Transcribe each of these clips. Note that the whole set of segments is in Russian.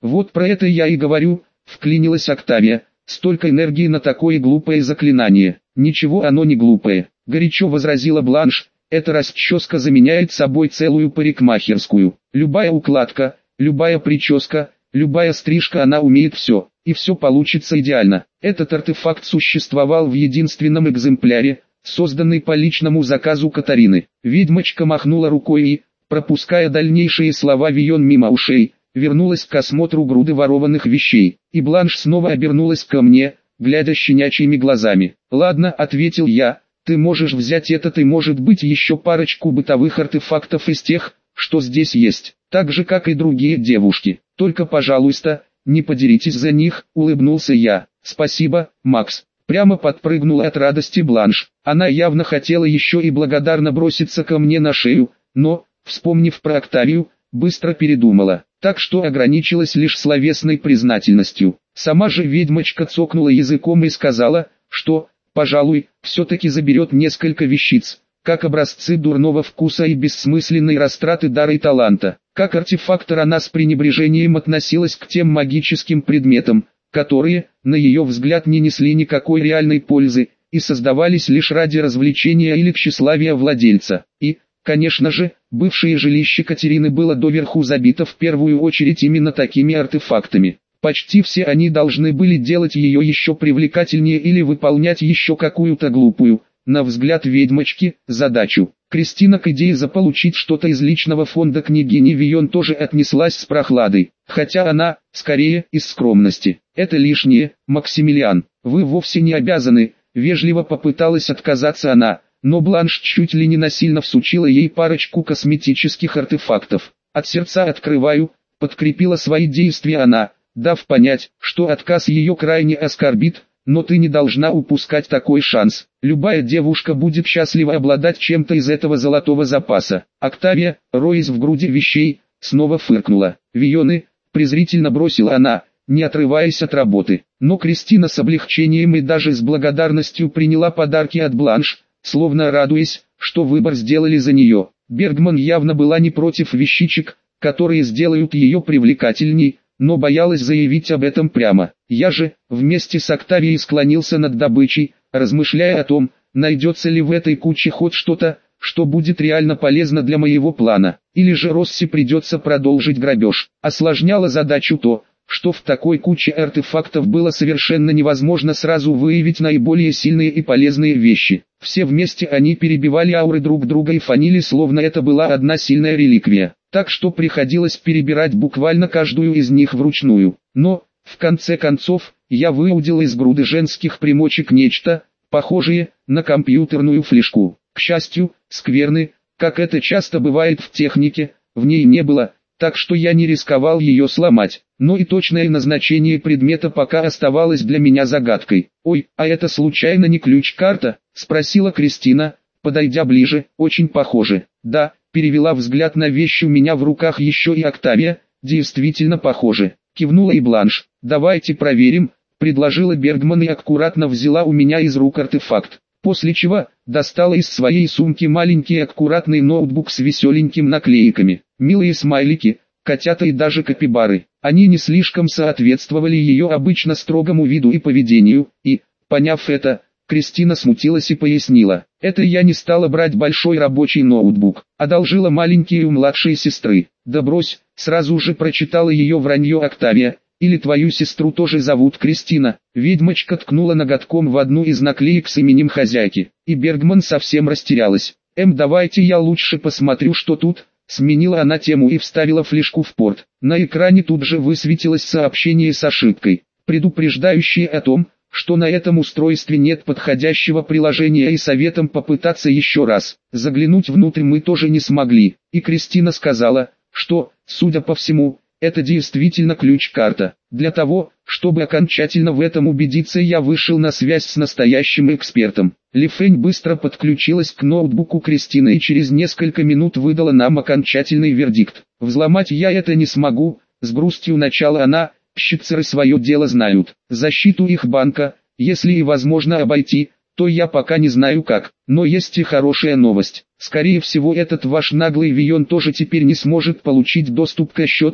Вот про это я и говорю, вклинилась Октавия. Столько энергии на такое глупое заклинание. Ничего оно не глупое, горячо возразила Бланш. Эта расческа заменяет собой целую парикмахерскую. Любая укладка, любая прическа, любая стрижка, она умеет все, и все получится идеально. Этот артефакт существовал в единственном экземпляре, созданный по личному заказу Катарины. Ведьмочка махнула рукой и, пропуская дальнейшие слова Вион мимо ушей, вернулась к осмотру груды ворованных вещей, и Бланш снова обернулась ко мне, глядя щенячьими глазами. «Ладно», — ответил я, — «ты можешь взять этот и может быть еще парочку бытовых артефактов из тех, что здесь есть, так же как и другие девушки. Только, пожалуйста, не подеритесь за них», — улыбнулся я. «Спасибо, Макс». Прямо подпрыгнула от радости Бланш. Она явно хотела еще и благодарно броситься ко мне на шею, но, вспомнив про Октавию, быстро передумала, так что ограничилась лишь словесной признательностью. Сама же ведьмочка цокнула языком и сказала, что, пожалуй, все-таки заберет несколько вещиц, как образцы дурного вкуса и бессмысленной растраты дара и таланта. Как артефактор она с пренебрежением относилась к тем магическим предметам, которые, на ее взгляд, не несли никакой реальной пользы, и создавались лишь ради развлечения или тщеславия владельца. И, конечно же, бывшее жилище Катерины было доверху забито в первую очередь именно такими артефактами. Почти все они должны были делать ее еще привлекательнее или выполнять еще какую-то глупую, на взгляд ведьмочки, задачу. Кристина к идее заполучить что-то из личного фонда княгини Вион тоже отнеслась с прохладой, хотя она, скорее, из скромности. «Это лишнее, Максимилиан, вы вовсе не обязаны», — вежливо попыталась отказаться она, но Бланш чуть ли не насильно всучила ей парочку косметических артефактов. «От сердца открываю», — подкрепила свои действия она, дав понять, что отказ ее крайне оскорбит, но ты не должна упускать такой шанс. Любая девушка будет счастлива обладать чем-то из этого золотого запаса. Октавия, роясь в груди вещей, снова фыркнула. «Вионы», — презрительно бросила она, не отрываясь от работы. Но Кристина с облегчением и даже с благодарностью приняла подарки от Бланш, словно радуясь, что выбор сделали за нее. Бергман явно была не против вещичек, которые сделают ее привлекательней, но боялась заявить об этом прямо. Я же, вместе с Октавией склонился над добычей, размышляя о том, найдется ли в этой куче хоть что-то, что будет реально полезно для моего плана, или же Росси придется продолжить грабеж. Осложняло задачу то, что в такой куче артефактов было совершенно невозможно сразу выявить наиболее сильные и полезные вещи. Все вместе они перебивали ауры друг друга и фанили, словно это была одна сильная реликвия. Так что приходилось перебирать буквально каждую из них вручную. Но, в конце концов, я выудил из груды женских примочек нечто, похожее на компьютерную флешку. К счастью, скверны, как это часто бывает в технике, в ней не было, так что я не рисковал ее сломать. Но и точное назначение предмета пока оставалось для меня загадкой. «Ой, а это случайно не ключ-карта?» — спросила Кристина, подойдя ближе. «Очень похоже». «Да», — перевела взгляд на вещь у меня в руках еще и Октавия, «действительно похоже». Кивнула и Бланш. «Давайте проверим», — предложила Бергман и аккуратно взяла у меня из рук артефакт. После чего, достала из своей сумки маленький аккуратный ноутбук с веселенькими наклейками. Милые смайлики, котята и даже капибары. Они не слишком соответствовали ее обычно строгому виду и поведению, и, поняв это, Кристина смутилась и пояснила. «Это я не стала брать большой рабочий ноутбук, одолжила маленький у младшей сестры». «Да брось», сразу же прочитала ее вранье Октавия. «Или твою сестру тоже зовут Кристина?» Ведьмочка ткнула ноготком в одну из наклеек с именем хозяйки, и Бергман совсем растерялась. «Давайте я лучше посмотрю, что тут». Сменила она тему и вставила флешку в порт. На экране тут же высветилось сообщение с ошибкой, предупреждающее о том, что на этом устройстве нет подходящего приложения, и советом попытаться еще раз. Заглянуть внутрь мы тоже не смогли, и Кристина сказала, что, судя по всему, это действительно ключ-карта. Для того, чтобы окончательно в этом убедиться, я вышел на связь с настоящим экспертом. Ли Фэнь быстро подключилась к ноутбуку Кристины и через несколько минут выдала нам окончательный вердикт. «Взломать я это не смогу», — с грустью начала она, «щитцеры свое дело знают. Защиту их банка, если и возможно обойти, то я пока не знаю как. Но есть и хорошая новость. Скорее всего, этот ваш наглый Вион тоже теперь не сможет получить доступ к счетам,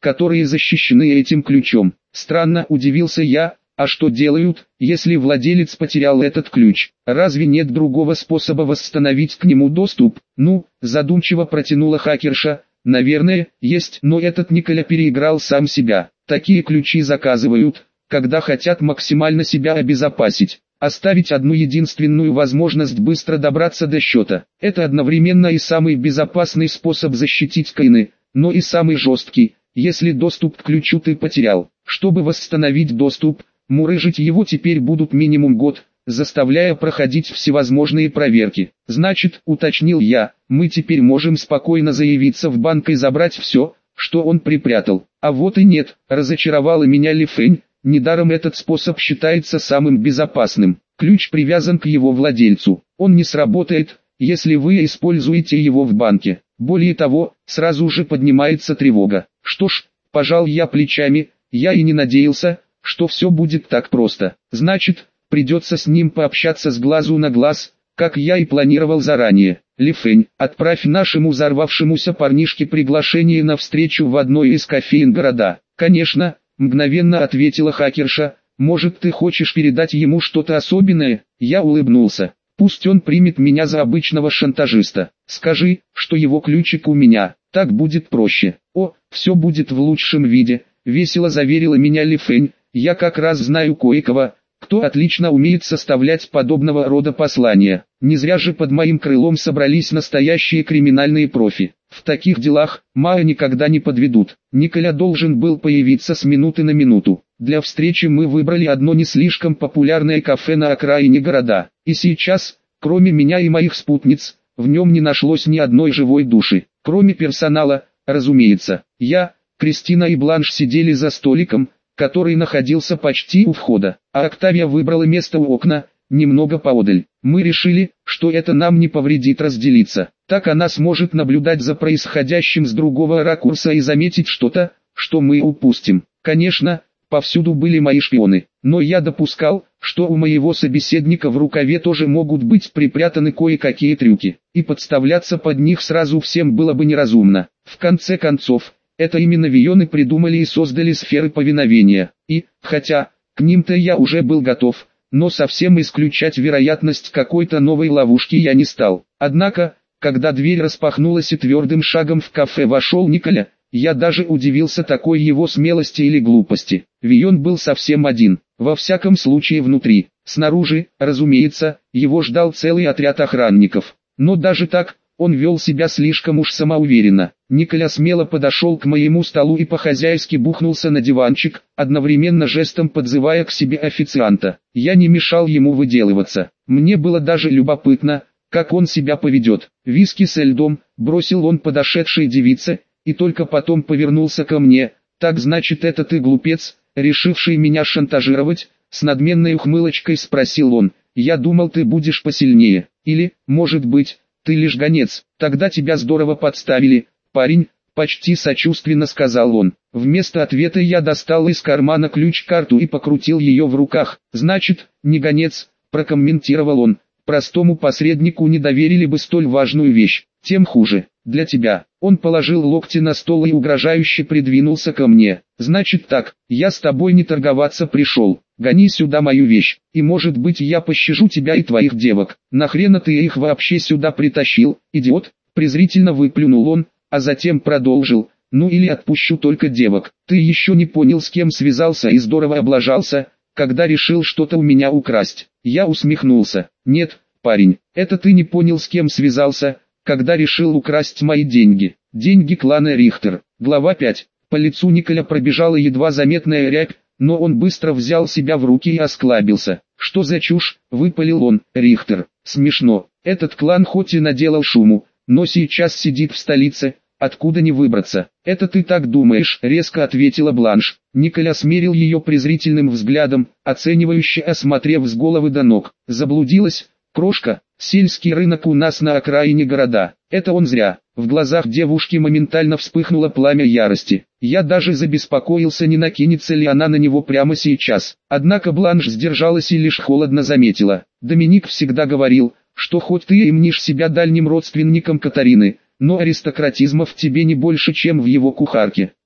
которые защищены этим ключом. Странно, удивился я, а что делают, если владелец потерял этот ключ? Разве нет другого способа восстановить к нему доступ? Ну, задумчиво протянула хакерша. Наверное, есть, но этот Николя переиграл сам себя. Такие ключи заказывают, когда хотят максимально себя обезопасить. Оставить одну единственную возможность быстро добраться до счета. Это одновременно и самый безопасный способ защитить коины, но и самый жесткий, если доступ к ключу ты потерял. Чтобы восстановить доступ, мурыжить его теперь будут минимум год, заставляя проходить всевозможные проверки. Значит, уточнил я, мы теперь можем спокойно заявиться в банк и забрать все, что он припрятал. А вот и нет, разочаровала меня Ли Фэнь, недаром этот способ считается самым безопасным. Ключ привязан к его владельцу, он не сработает, если вы используете его в банке. Более того, сразу же поднимается тревога. Что ж, пожал я плечами, я и не надеялся, что все будет так просто. Значит, придется с ним пообщаться с глазу на глаз, как я и планировал заранее. Ли Фэнь, отправь нашему взорвавшемуся парнишке приглашение на встречу в одной из кофеен города. Конечно, мгновенно ответила хакерша, может ты хочешь передать ему что-то особенное? Я улыбнулся. Пусть он примет меня за обычного шантажиста. Скажи, что его ключик у меня, так будет проще. О, все будет в лучшем виде, весело заверила меня Ли Фэнь. Я как раз знаю кое-кого, кто отлично умеет составлять подобного рода послания. Не зря же под моим крылом собрались настоящие криминальные профи. В таких делах Майя никогда не подведут. Николя должен был появиться с минуты на минуту. Для встречи мы выбрали одно не слишком популярное кафе на окраине города. И сейчас, кроме меня и моих спутниц, в нем не нашлось ни одной живой души. Кроме персонала, разумеется. Я, Кристина и Бланш сидели за столиком, который находился почти у входа, а Октавия выбрала место у окна, немного поодаль. Мы решили, что это нам не повредит разделиться. Так она сможет наблюдать за происходящим с другого ракурса и заметить что-то, что мы упустим. Конечно, повсюду были мои шпионы, но я допускал, что у моего собеседника в рукаве тоже могут быть припрятаны кое-какие трюки, и подставляться под них сразу всем было бы неразумно. В конце концов, это именно Вионы придумали и создали сферы повиновения, и, хотя, к ним-то я уже был готов, но совсем исключать вероятность какой-то новой ловушки я не стал. Однако, когда дверь распахнулась и твердым шагом в кафе вошел Николя, я даже удивился такой его смелости или глупости. Вион был совсем один, во всяком случае внутри. Снаружи, разумеется, его ждал целый отряд охранников. Но даже так, он вел себя слишком уж самоуверенно. Николя смело подошел к моему столу и по-хозяйски бухнулся на диванчик, одновременно жестом подзывая к себе официанта. Я не мешал ему выделываться. Мне было даже любопытно, как он себя поведет. «Виски со льдом», бросил он подошедшей девице, и только потом повернулся ко мне. «Так значит, это ты, глупец, решивший меня шантажировать?» С надменной ухмылочкой спросил он. «Я думал, ты будешь посильнее. Или, может быть, ты лишь гонец, тогда тебя здорово подставили, парень», почти сочувственно сказал он. Вместо ответа я достал из кармана ключ-карту и покрутил ее в руках. «Значит, не гонец», прокомментировал он. «Простому посреднику не доверили бы столь важную вещь, тем хуже для тебя». Он положил локти на стол и угрожающе придвинулся ко мне. «Значит так, я с тобой не торговаться пришел. Гони сюда мою вещь, и может быть я пощажу тебя и твоих девок. Нахрена ты их вообще сюда притащил, идиот?» Презрительно выплюнул он, а затем продолжил. «Ну или отпущу только девок. Ты еще не понял, с кем связался и здорово облажался, когда решил что-то у меня украсть». Я усмехнулся. «Нет, парень, это ты не понял, с кем связался, когда решил украсть мои деньги. Деньги клана Рихтер». Глава 5. По лицу Николя пробежала едва заметная рябь, но он быстро взял себя в руки и осклабился. «Что за чушь?» — выпалил он. «Рихтер. Смешно. Этот клан хоть и наделал шуму, но сейчас сидит в столице, откуда не выбраться». «Это ты так думаешь?» — резко ответила Бланш. Николя смерил ее презрительным взглядом, оценивающе осмотрев с головы до ног. «Заблудилась, крошка? Сельский рынок у нас на окраине города. Это он зря». В глазах девушки моментально вспыхнуло пламя ярости. Я даже забеспокоился, не накинется ли она на него прямо сейчас. Однако Бланш сдержалась и лишь холодно заметила. «Доминик всегда говорил, что хоть ты и мнишь себя дальним родственником Катарины, но аристократизма в тебе не больше, чем в его кухарке.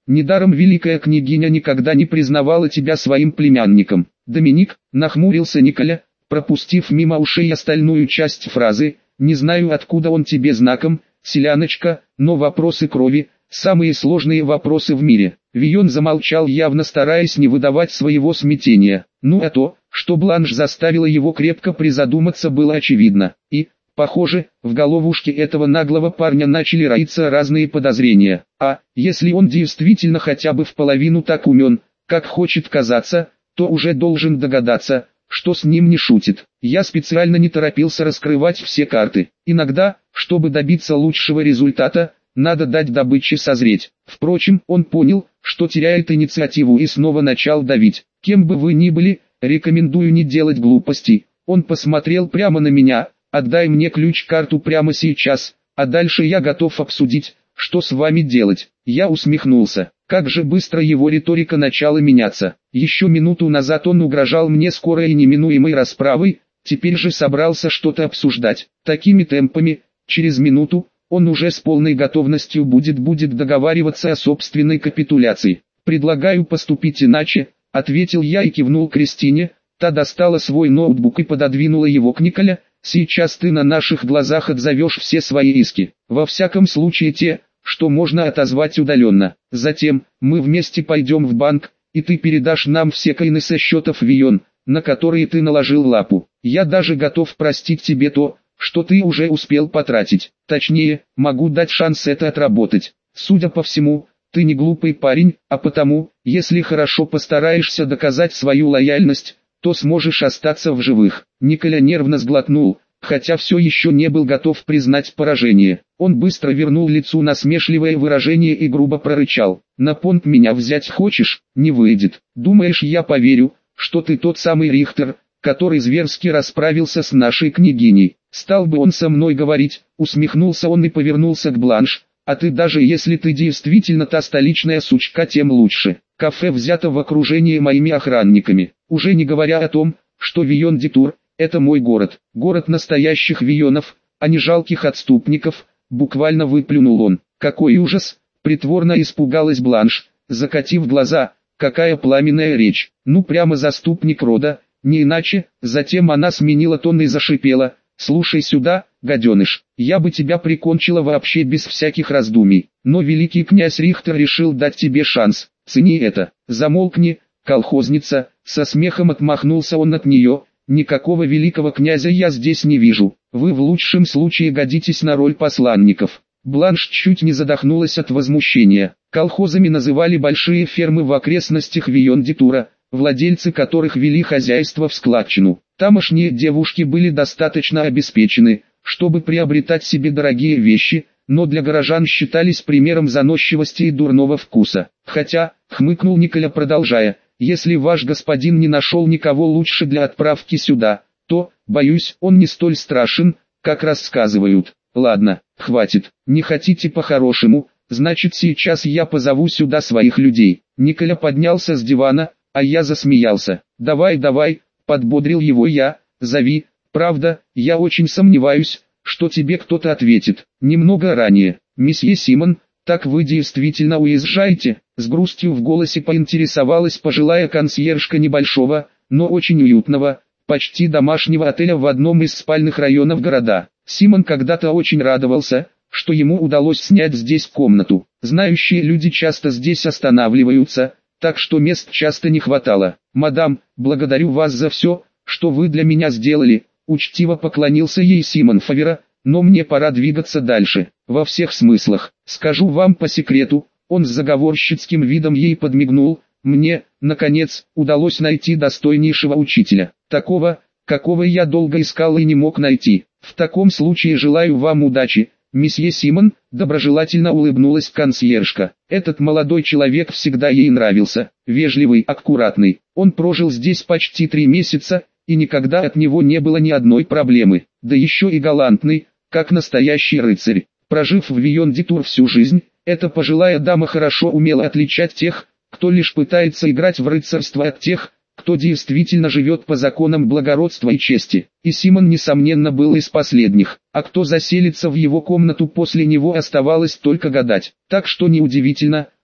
Недаром великая княгиня никогда не признавала тебя своим племянником. Доминик, нахмурился Николя, пропустив мимо ушей остальную часть фразы, не знаю откуда он тебе знаком, селяночка, но вопросы крови, самые сложные вопросы в мире. Вийон замолчал, явно стараясь не выдавать своего смятения. Ну а то, что Бланш заставила его крепко призадуматься, было очевидно. И, похоже, в головушке этого наглого парня начали роиться разные подозрения. А, если он действительно хотя бы в половину так умен, как хочет казаться, то уже должен догадаться, что с ним не шутит. Я специально не торопился раскрывать все карты. Иногда, чтобы добиться лучшего результата, надо дать добыче созреть. Впрочем, он понял, что теряет инициативу и снова начал давить. Кем бы вы ни были, рекомендую не делать глупостей. Он посмотрел прямо на меня. Отдай мне ключ-карту прямо сейчас, а дальше я готов обсудить, что с вами делать. Я усмехнулся. Как же быстро его риторика начала меняться. Еще минуту назад он угрожал мне скорой и неминуемой расправой, теперь же собрался что-то обсуждать. Такими темпами, через минуту, он уже с полной готовностью будет договариваться о собственной капитуляции. «Предлагаю поступить иначе», — ответил я и кивнул Кристине. Та достала свой ноутбук и пододвинула его к Николя. «Сейчас ты на наших глазах отзовешь все свои иски, во всяком случае те, что можно отозвать удаленно. Затем, мы вместе пойдем в банк, и ты передашь нам все коины со счетов Вийон, на которые ты наложил лапу. Я даже готов простить тебе то, что ты уже успел потратить. Точнее, могу дать шанс это отработать. Судя по всему, ты не глупый парень, а потому, если хорошо постараешься доказать свою лояльность, то сможешь остаться в живых». Николя нервно сглотнул, хотя все еще не был готов признать поражение. Он быстро вернул лицу насмешливое выражение и грубо прорычал: «На понт меня взять хочешь? Не выйдет. Думаешь, я поверю, что ты тот самый Рихтер, который зверски расправился с нашей княгиней? Стал бы он со мной говорить?» Усмехнулся он и повернулся к Бланш. «А ты, даже если ты действительно та столичная сучка, тем лучше. Кафе взято в окружении моими охранниками. Уже не говоря о том, что Вийон-Детур – это мой город. Город настоящих Вийонов, а не жалких отступников», – буквально выплюнул он. «Какой ужас!» – притворно испугалась Бланш, закатив глаза. «Какая пламенная речь! Ну прямо заступник рода, не иначе». Затем она сменила тон и зашипела: «Слушай сюда, гаденыш, я бы тебя прикончила вообще без всяких раздумий, но великий князь Рихтер решил дать тебе шанс, цени это». «Замолкни, колхозница», — со смехом отмахнулся он от нее. «Никакого великого князя я здесь не вижу, вы в лучшем случае годитесь на роль посланников». Бланш чуть не задохнулась от возмущения. Колхозами называли большие фермы в окрестностях Вийон-Детура, владельцы которых вели хозяйство в складчину. Тамошние девушки были достаточно обеспечены, чтобы приобретать себе дорогие вещи, но для горожан считались примером заносчивости и дурного вкуса. «Хотя», — хмыкнул Николя, продолжая, «если ваш господин не нашел никого лучше для отправки сюда, то, боюсь, он не столь страшен, как рассказывают. Ладно, хватит, не хотите по-хорошему, значит сейчас я позову сюда своих людей». Николя поднялся с дивана, а я засмеялся. «Давай, подбодрил его я, зови. Правда, я очень сомневаюсь, что тебе кто-то ответит». Немного ранее: «Месье Симон, так вы действительно уезжаете?» С грустью в голосе поинтересовалась пожилая консьержка небольшого, но очень уютного, почти домашнего отеля в одном из спальных районов города. Симон когда-то очень радовался, что ему удалось снять здесь комнату. Знающие люди часто здесь останавливаются, так что мест часто не хватало. «Мадам, благодарю вас за все, что вы для меня сделали», — учтиво поклонился ей Симон Фавера, «но мне пора двигаться дальше, во всех смыслах. Скажу вам по секрету», — он с заговорщицким видом ей подмигнул, «мне, наконец, удалось найти достойнейшего учителя, такого, какого я долго искал и не мог найти. В таком случае желаю вам удачи, месье Симон», — доброжелательно улыбнулась консьержка. Этот молодой человек всегда ей нравился, вежливый, аккуратный. Он прожил здесь почти 3 месяца, и никогда от него не было ни одной проблемы, да еще и галантный, как настоящий рыцарь. Прожив в Вийон-Детур всю жизнь, эта пожилая дама хорошо умела отличать тех, кто лишь пытается играть в рыцарство, от тех, кто действительно живет по законам благородства и чести. И Симон, несомненно, был из последних, а кто заселится в его комнату после него, оставалось только гадать. Так что неудивительно,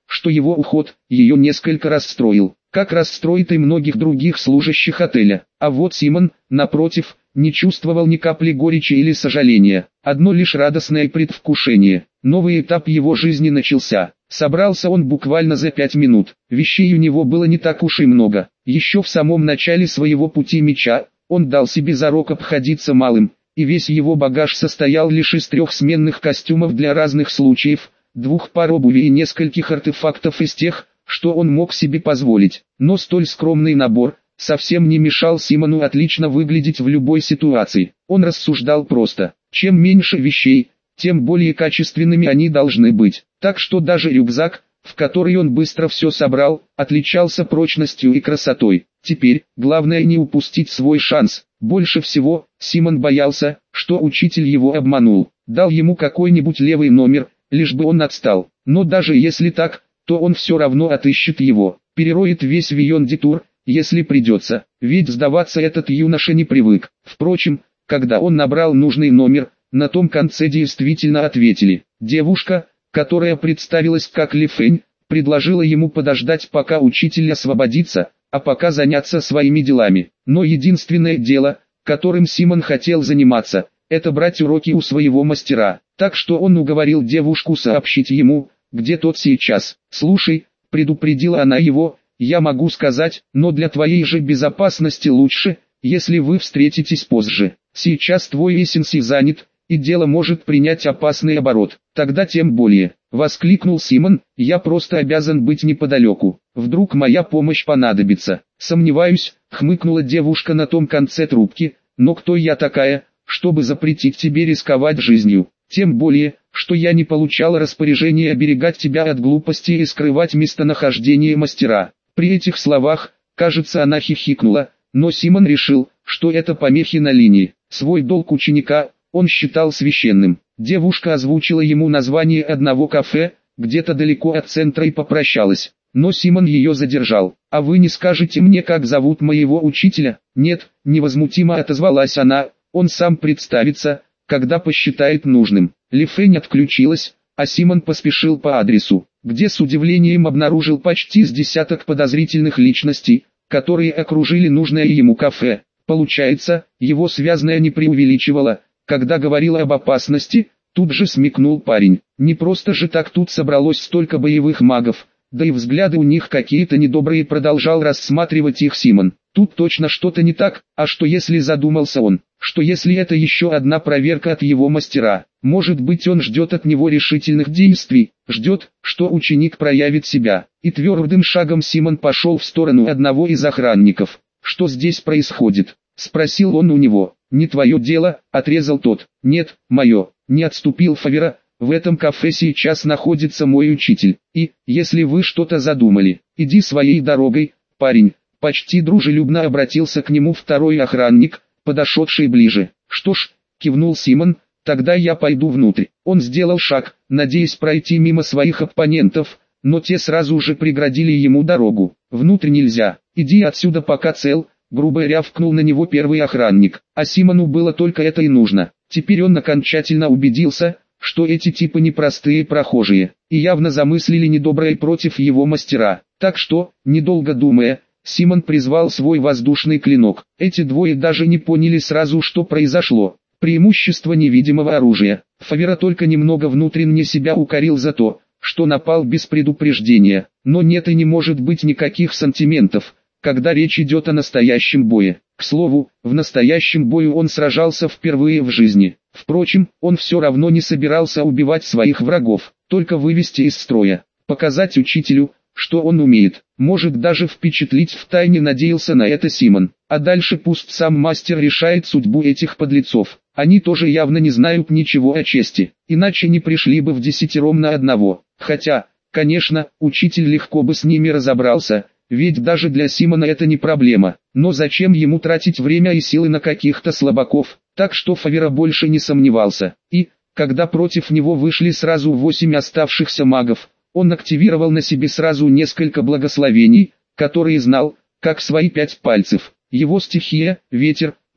что его уход ее несколько расстроил, как расстроит и многих других служащих отеля. А вот Симон, напротив, не чувствовал ни капли горечи или сожаления, одно лишь радостное предвкушение. Новый этап его жизни начался. Собрался он буквально за 5 минут, вещей у него было не так уж и много. Еще в самом начале своего пути меча, он дал себе зарок обходиться малым, и весь его багаж состоял лишь из 3 сменных костюмов для разных случаев, 2 пар обуви и нескольких артефактов из тех, что он мог себе позволить. Но столь скромный набор совсем не мешал Симону отлично выглядеть в любой ситуации. Он рассуждал просто: чем меньше вещей, тем более качественными они должны быть. Так что даже рюкзак, в который он быстро все собрал, отличался прочностью и красотой. Теперь, главное не упустить свой шанс. Больше всего, Симон боялся, что учитель его обманул, дал ему какой-нибудь левый номер, лишь бы он отстал. Но даже если так, то он все равно отыщет его, перероет весь Вийондитур, если придется, ведь сдаваться этот юноша не привык. Впрочем, когда он набрал нужный номер, на том конце действительно ответили. Девушка, которая представилась как Ли Фэнь, предложила ему подождать, пока учитель освободится, а пока заняться своими делами. Но единственное дело, которым Симон хотел заниматься, это брать уроки у своего мастера. Так что он уговорил девушку сообщить ему, где тот сейчас. «Слушай», — предупредила она его, — «я могу сказать, но для твоей же безопасности лучше, если вы встретитесь позже. Сейчас твой Эссенси занят, и дело может принять опасный оборот». «Тогда тем более», — воскликнул Симон, — «я просто обязан быть неподалеку. Вдруг моя помощь понадобится». «Сомневаюсь», — хмыкнула девушка на том конце трубки, — «но кто я такая, чтобы запретить тебе рисковать жизнью? Тем более, что я не получал распоряжения оберегать тебя от глупости и скрывать местонахождение мастера». При этих словах, кажется, она хихикнула, но Симон решил, что это помехи на линии. Свой долг ученика он считал священным. Девушка озвучила ему название одного кафе, где-то далеко от центра, и попрощалась. Но Симон ее задержал. «А вы не скажете мне, как зовут моего учителя?» «Нет», — невозмутимо отозвалась она, — «он сам представится, когда посчитает нужным». Ли Фэнь отключилась, а Симон поспешил по адресу, где с удивлением обнаружил почти с десяток подозрительных личностей, которые окружили нужное ему кафе. Получается, его связная не преувеличивала, когда говорила об опасности. Тут же смекнул парень. Не просто же так тут собралось столько боевых магов, да и взгляды у них какие-то недобрые, продолжал рассматривать их Симон. Тут точно что-то не так. А что если, задумался он, что если это еще одна проверка от его мастера? Может быть, он ждет от него решительных действий, ждет, что ученик проявит себя. И твердым шагом Симон пошел в сторону одного из охранников. «Что здесь происходит?» — спросил он у него. «Не твое дело», — отрезал тот. «Нет, мое», — не отступил Фавера. «В этом кафе сейчас находится мой учитель, и, если вы что-то задумали, иди своей дорогой, парень». Почти дружелюбно обратился к нему второй охранник, подошедший ближе. «Что ж», — кивнул Симон, — «тогда я пойду внутрь». Он сделал шаг, надеясь пройти мимо своих оппонентов, но те сразу же преградили ему дорогу. «Внутрь нельзя, иди отсюда пока цел», — грубо рявкнул на него первый охранник. А Симону было только это и нужно. Теперь он окончательно убедился, что эти типы непростые прохожие, и явно замыслили недоброе против его мастера. Так что, недолго думая, Симон призвал свой воздушный клинок. Эти двое даже не поняли сразу, что произошло. Преимущество невидимого оружия. Фавера только немного внутренне себя укорил за то, что напал без предупреждения. Но нет и не может быть никаких сантиментов, когда речь идет о настоящем бое. К слову, в настоящем бою он сражался впервые в жизни. Впрочем, он все равно не собирался убивать своих врагов, только вывести из строя, показать учителю, что он умеет, может даже впечатлить. Втайне надеялся на это Симон. А дальше пусть сам мастер решает судьбу этих подлецов. Они тоже явно не знают ничего о чести, иначе не пришли бы вдесятером на одного. Хотя, конечно, учитель легко бы с ними разобрался, ведь даже для Симона это не проблема. Но зачем ему тратить время и силы на каких-то слабаков? Так что Фавера больше не сомневался. И, когда против него вышли сразу 8 оставшихся магов, он активировал на себе сразу несколько благословений, которые знал, как свои 5 пальцев. Его стихия, ветер,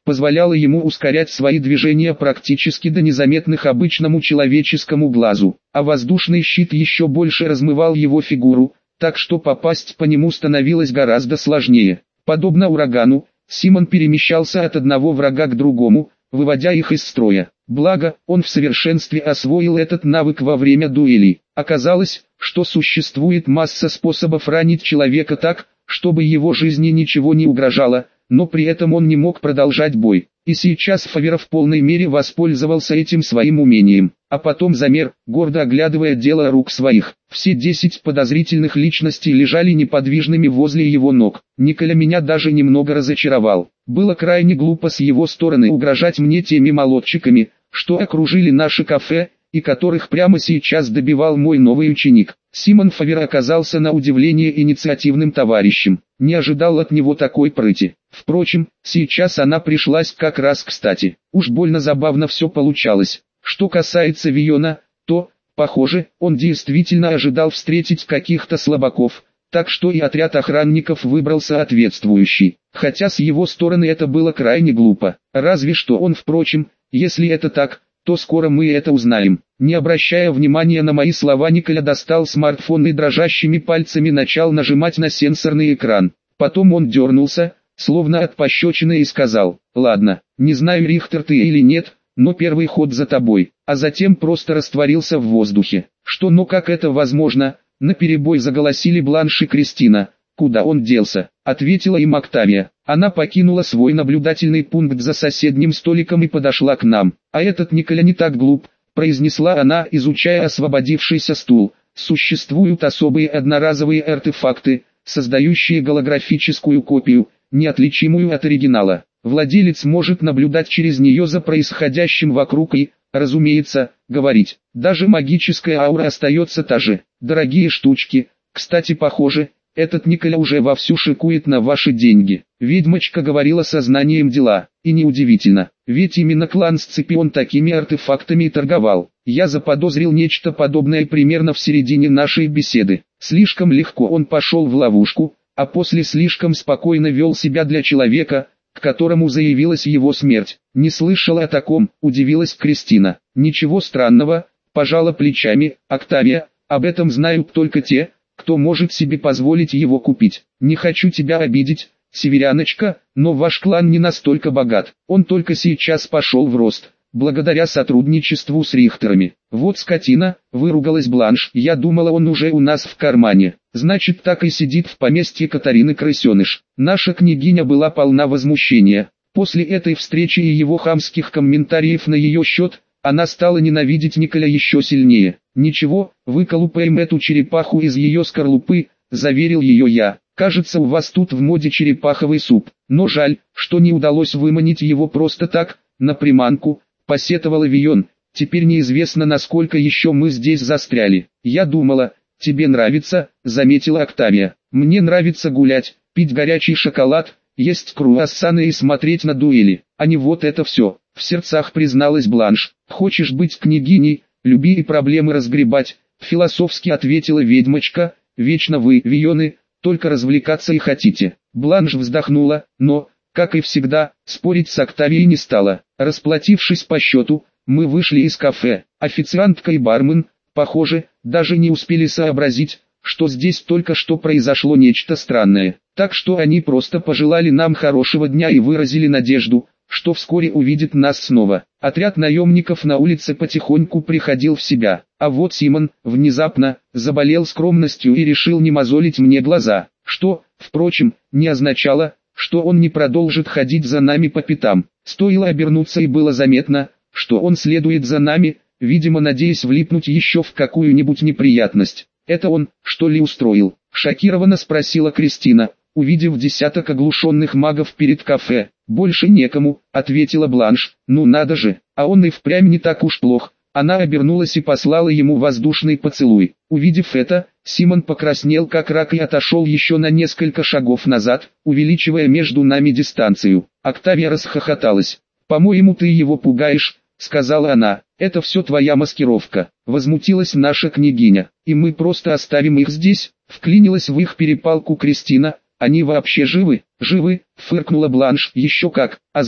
позволяла ему ускорять свои движения практически до незаметных обычному человеческому глазу, а воздушный щит еще больше размывал его фигуру, так что попасть по нему становилось гораздо сложнее. Подобно урагану, Симон перемещался от одного врага к другому, выводя их из строя. Благо, он в совершенстве освоил этот навык во время дуэли. Оказалось, что существует масса способов ранить человека так, чтобы его жизни ничего не угрожало, но при этом он не мог продолжать бой. И сейчас Фавера в полной мере воспользовался этим своим умением, а потом замер, гордо оглядывая дело рук своих. Все 10 подозрительных личностей лежали неподвижными возле его ног. Николя меня даже немного разочаровал. Было крайне глупо с его стороны угрожать мне теми молодчиками, что окружили наше кафе, и которых прямо сейчас добивал мой новый ученик. Симон Фавера оказался на удивление инициативным товарищем. Не ожидал от него такой прыти. Впрочем, сейчас она пришлась как раз кстати. Уж больно забавно все получалось. Что касается Вийона, то, похоже, он действительно ожидал встретить каких-то слабаков, так что и отряд охранников выбрал соответствующий. Хотя с его стороны это было крайне глупо. Разве что он, впрочем, если это так, то скоро мы это узнаем. Не обращая внимания на мои слова, Николя достал смартфон и дрожащими пальцами начал нажимать на сенсорный экран. Потом он дернулся, словно от пощечины, и сказал: «Ладно, не знаю, Рихтер ты или нет, но первый ход за тобой», а затем просто растворился в воздухе. «Что, но как это возможно?» — наперебой заголосили Бланш и Кристина. «Куда он делся?» — ответила им Октавия. Она покинула свой наблюдательный пункт за соседним столиком и подошла к нам. «А этот Николя не так глуп», — произнесла она, изучая освободившийся стул. «Существуют особые одноразовые артефакты, создающие голографическую копию, неотличимую от оригинала. Владелец может наблюдать через нее за происходящим вокруг и, разумеется, говорить. Даже магическая аура остается та же. Дорогие штучки. Кстати, похоже, этот Николя уже вовсю шикует на ваши деньги». Ведьмочка говорила сознанием дела, и неудивительно, ведь именно клан Сципион такими артефактами и торговал. Я заподозрил нечто подобное примерно в середине нашей беседы. Слишком легко он пошел в ловушку, а после слишком спокойно вел себя для человека, к которому заявилась его смерть. «Не слышала о таком», — удивилась Кристина. «Ничего странного», — пожала плечами Октавия, «об этом знают только те, кто может себе позволить его купить. Не хочу тебя обидеть, северяночка, но ваш клан не настолько богат. Он только сейчас пошел в рост, благодаря сотрудничеству с Рихтерами». «Вот скотина», — выругалась Бланш, «я думала, он уже у нас в кармане». «Значит, так и сидит в поместье Катарины крысеныш». Наша княгиня была полна возмущения. После этой встречи и его хамских комментариев на ее счет, она стала ненавидеть Николя еще сильнее. «Ничего, выколупаем эту черепаху из ее скорлупы», — заверил ее я. «Кажется, у вас тут в моде черепаховый суп. Но жаль, что не удалось выманить его просто так, на приманку», — посетовала Вийон. «Теперь неизвестно, насколько еще мы здесь застряли». «Я думала, тебе нравится», — заметила Октавия. «Мне нравится гулять, пить горячий шоколад, есть круассаны и смотреть на дуэли, а не вот это все», — в сердцах призналась Бланш. «Хочешь быть княгиней, люби и проблемы разгребать», — философски ответила ведьмочка. «Вечно вы, Вийоны, только развлекаться и хотите». Бланш вздохнула, но, как и всегда, спорить с Октавией не стала. Расплатившись по счету, мы вышли из кафе. Официантка и бармен, похоже, даже не успели сообразить, что здесь только что произошло нечто странное. Так что они просто пожелали нам хорошего дня и выразили надежду, что вскоре увидит нас снова. Отряд наемников на улице потихоньку приходил в себя. А вот Симон, внезапно, заболел скромностью и решил не мозолить мне глаза, что, впрочем, не означало, что он не продолжит ходить за нами по пятам. Стоило обернуться и было заметно, что он следует за нами, видимо надеясь влипнуть еще в какую-нибудь неприятность. «Это он, что ли, устроил?» — шокированно спросила Кристина, увидев десяток оглушенных магов перед кафе. «Больше некому», — ответила Бланш. «Ну надо же, а он и впрямь не так уж плох». Она обернулась и послала ему воздушный поцелуй. Увидев это, Симон покраснел как рак и отошел еще на несколько шагов назад, увеличивая между нами дистанцию. Октавия расхохоталась. «По-моему, ты его пугаешь», — сказала она. «Это все твоя маскировка», — возмутилась наша княгиня. «И мы просто оставим их здесь», — вклинилась в их перепалку Кристина. «Они вообще живы?» «Живы», — фыркнула Бланш. «Еще как, а зря.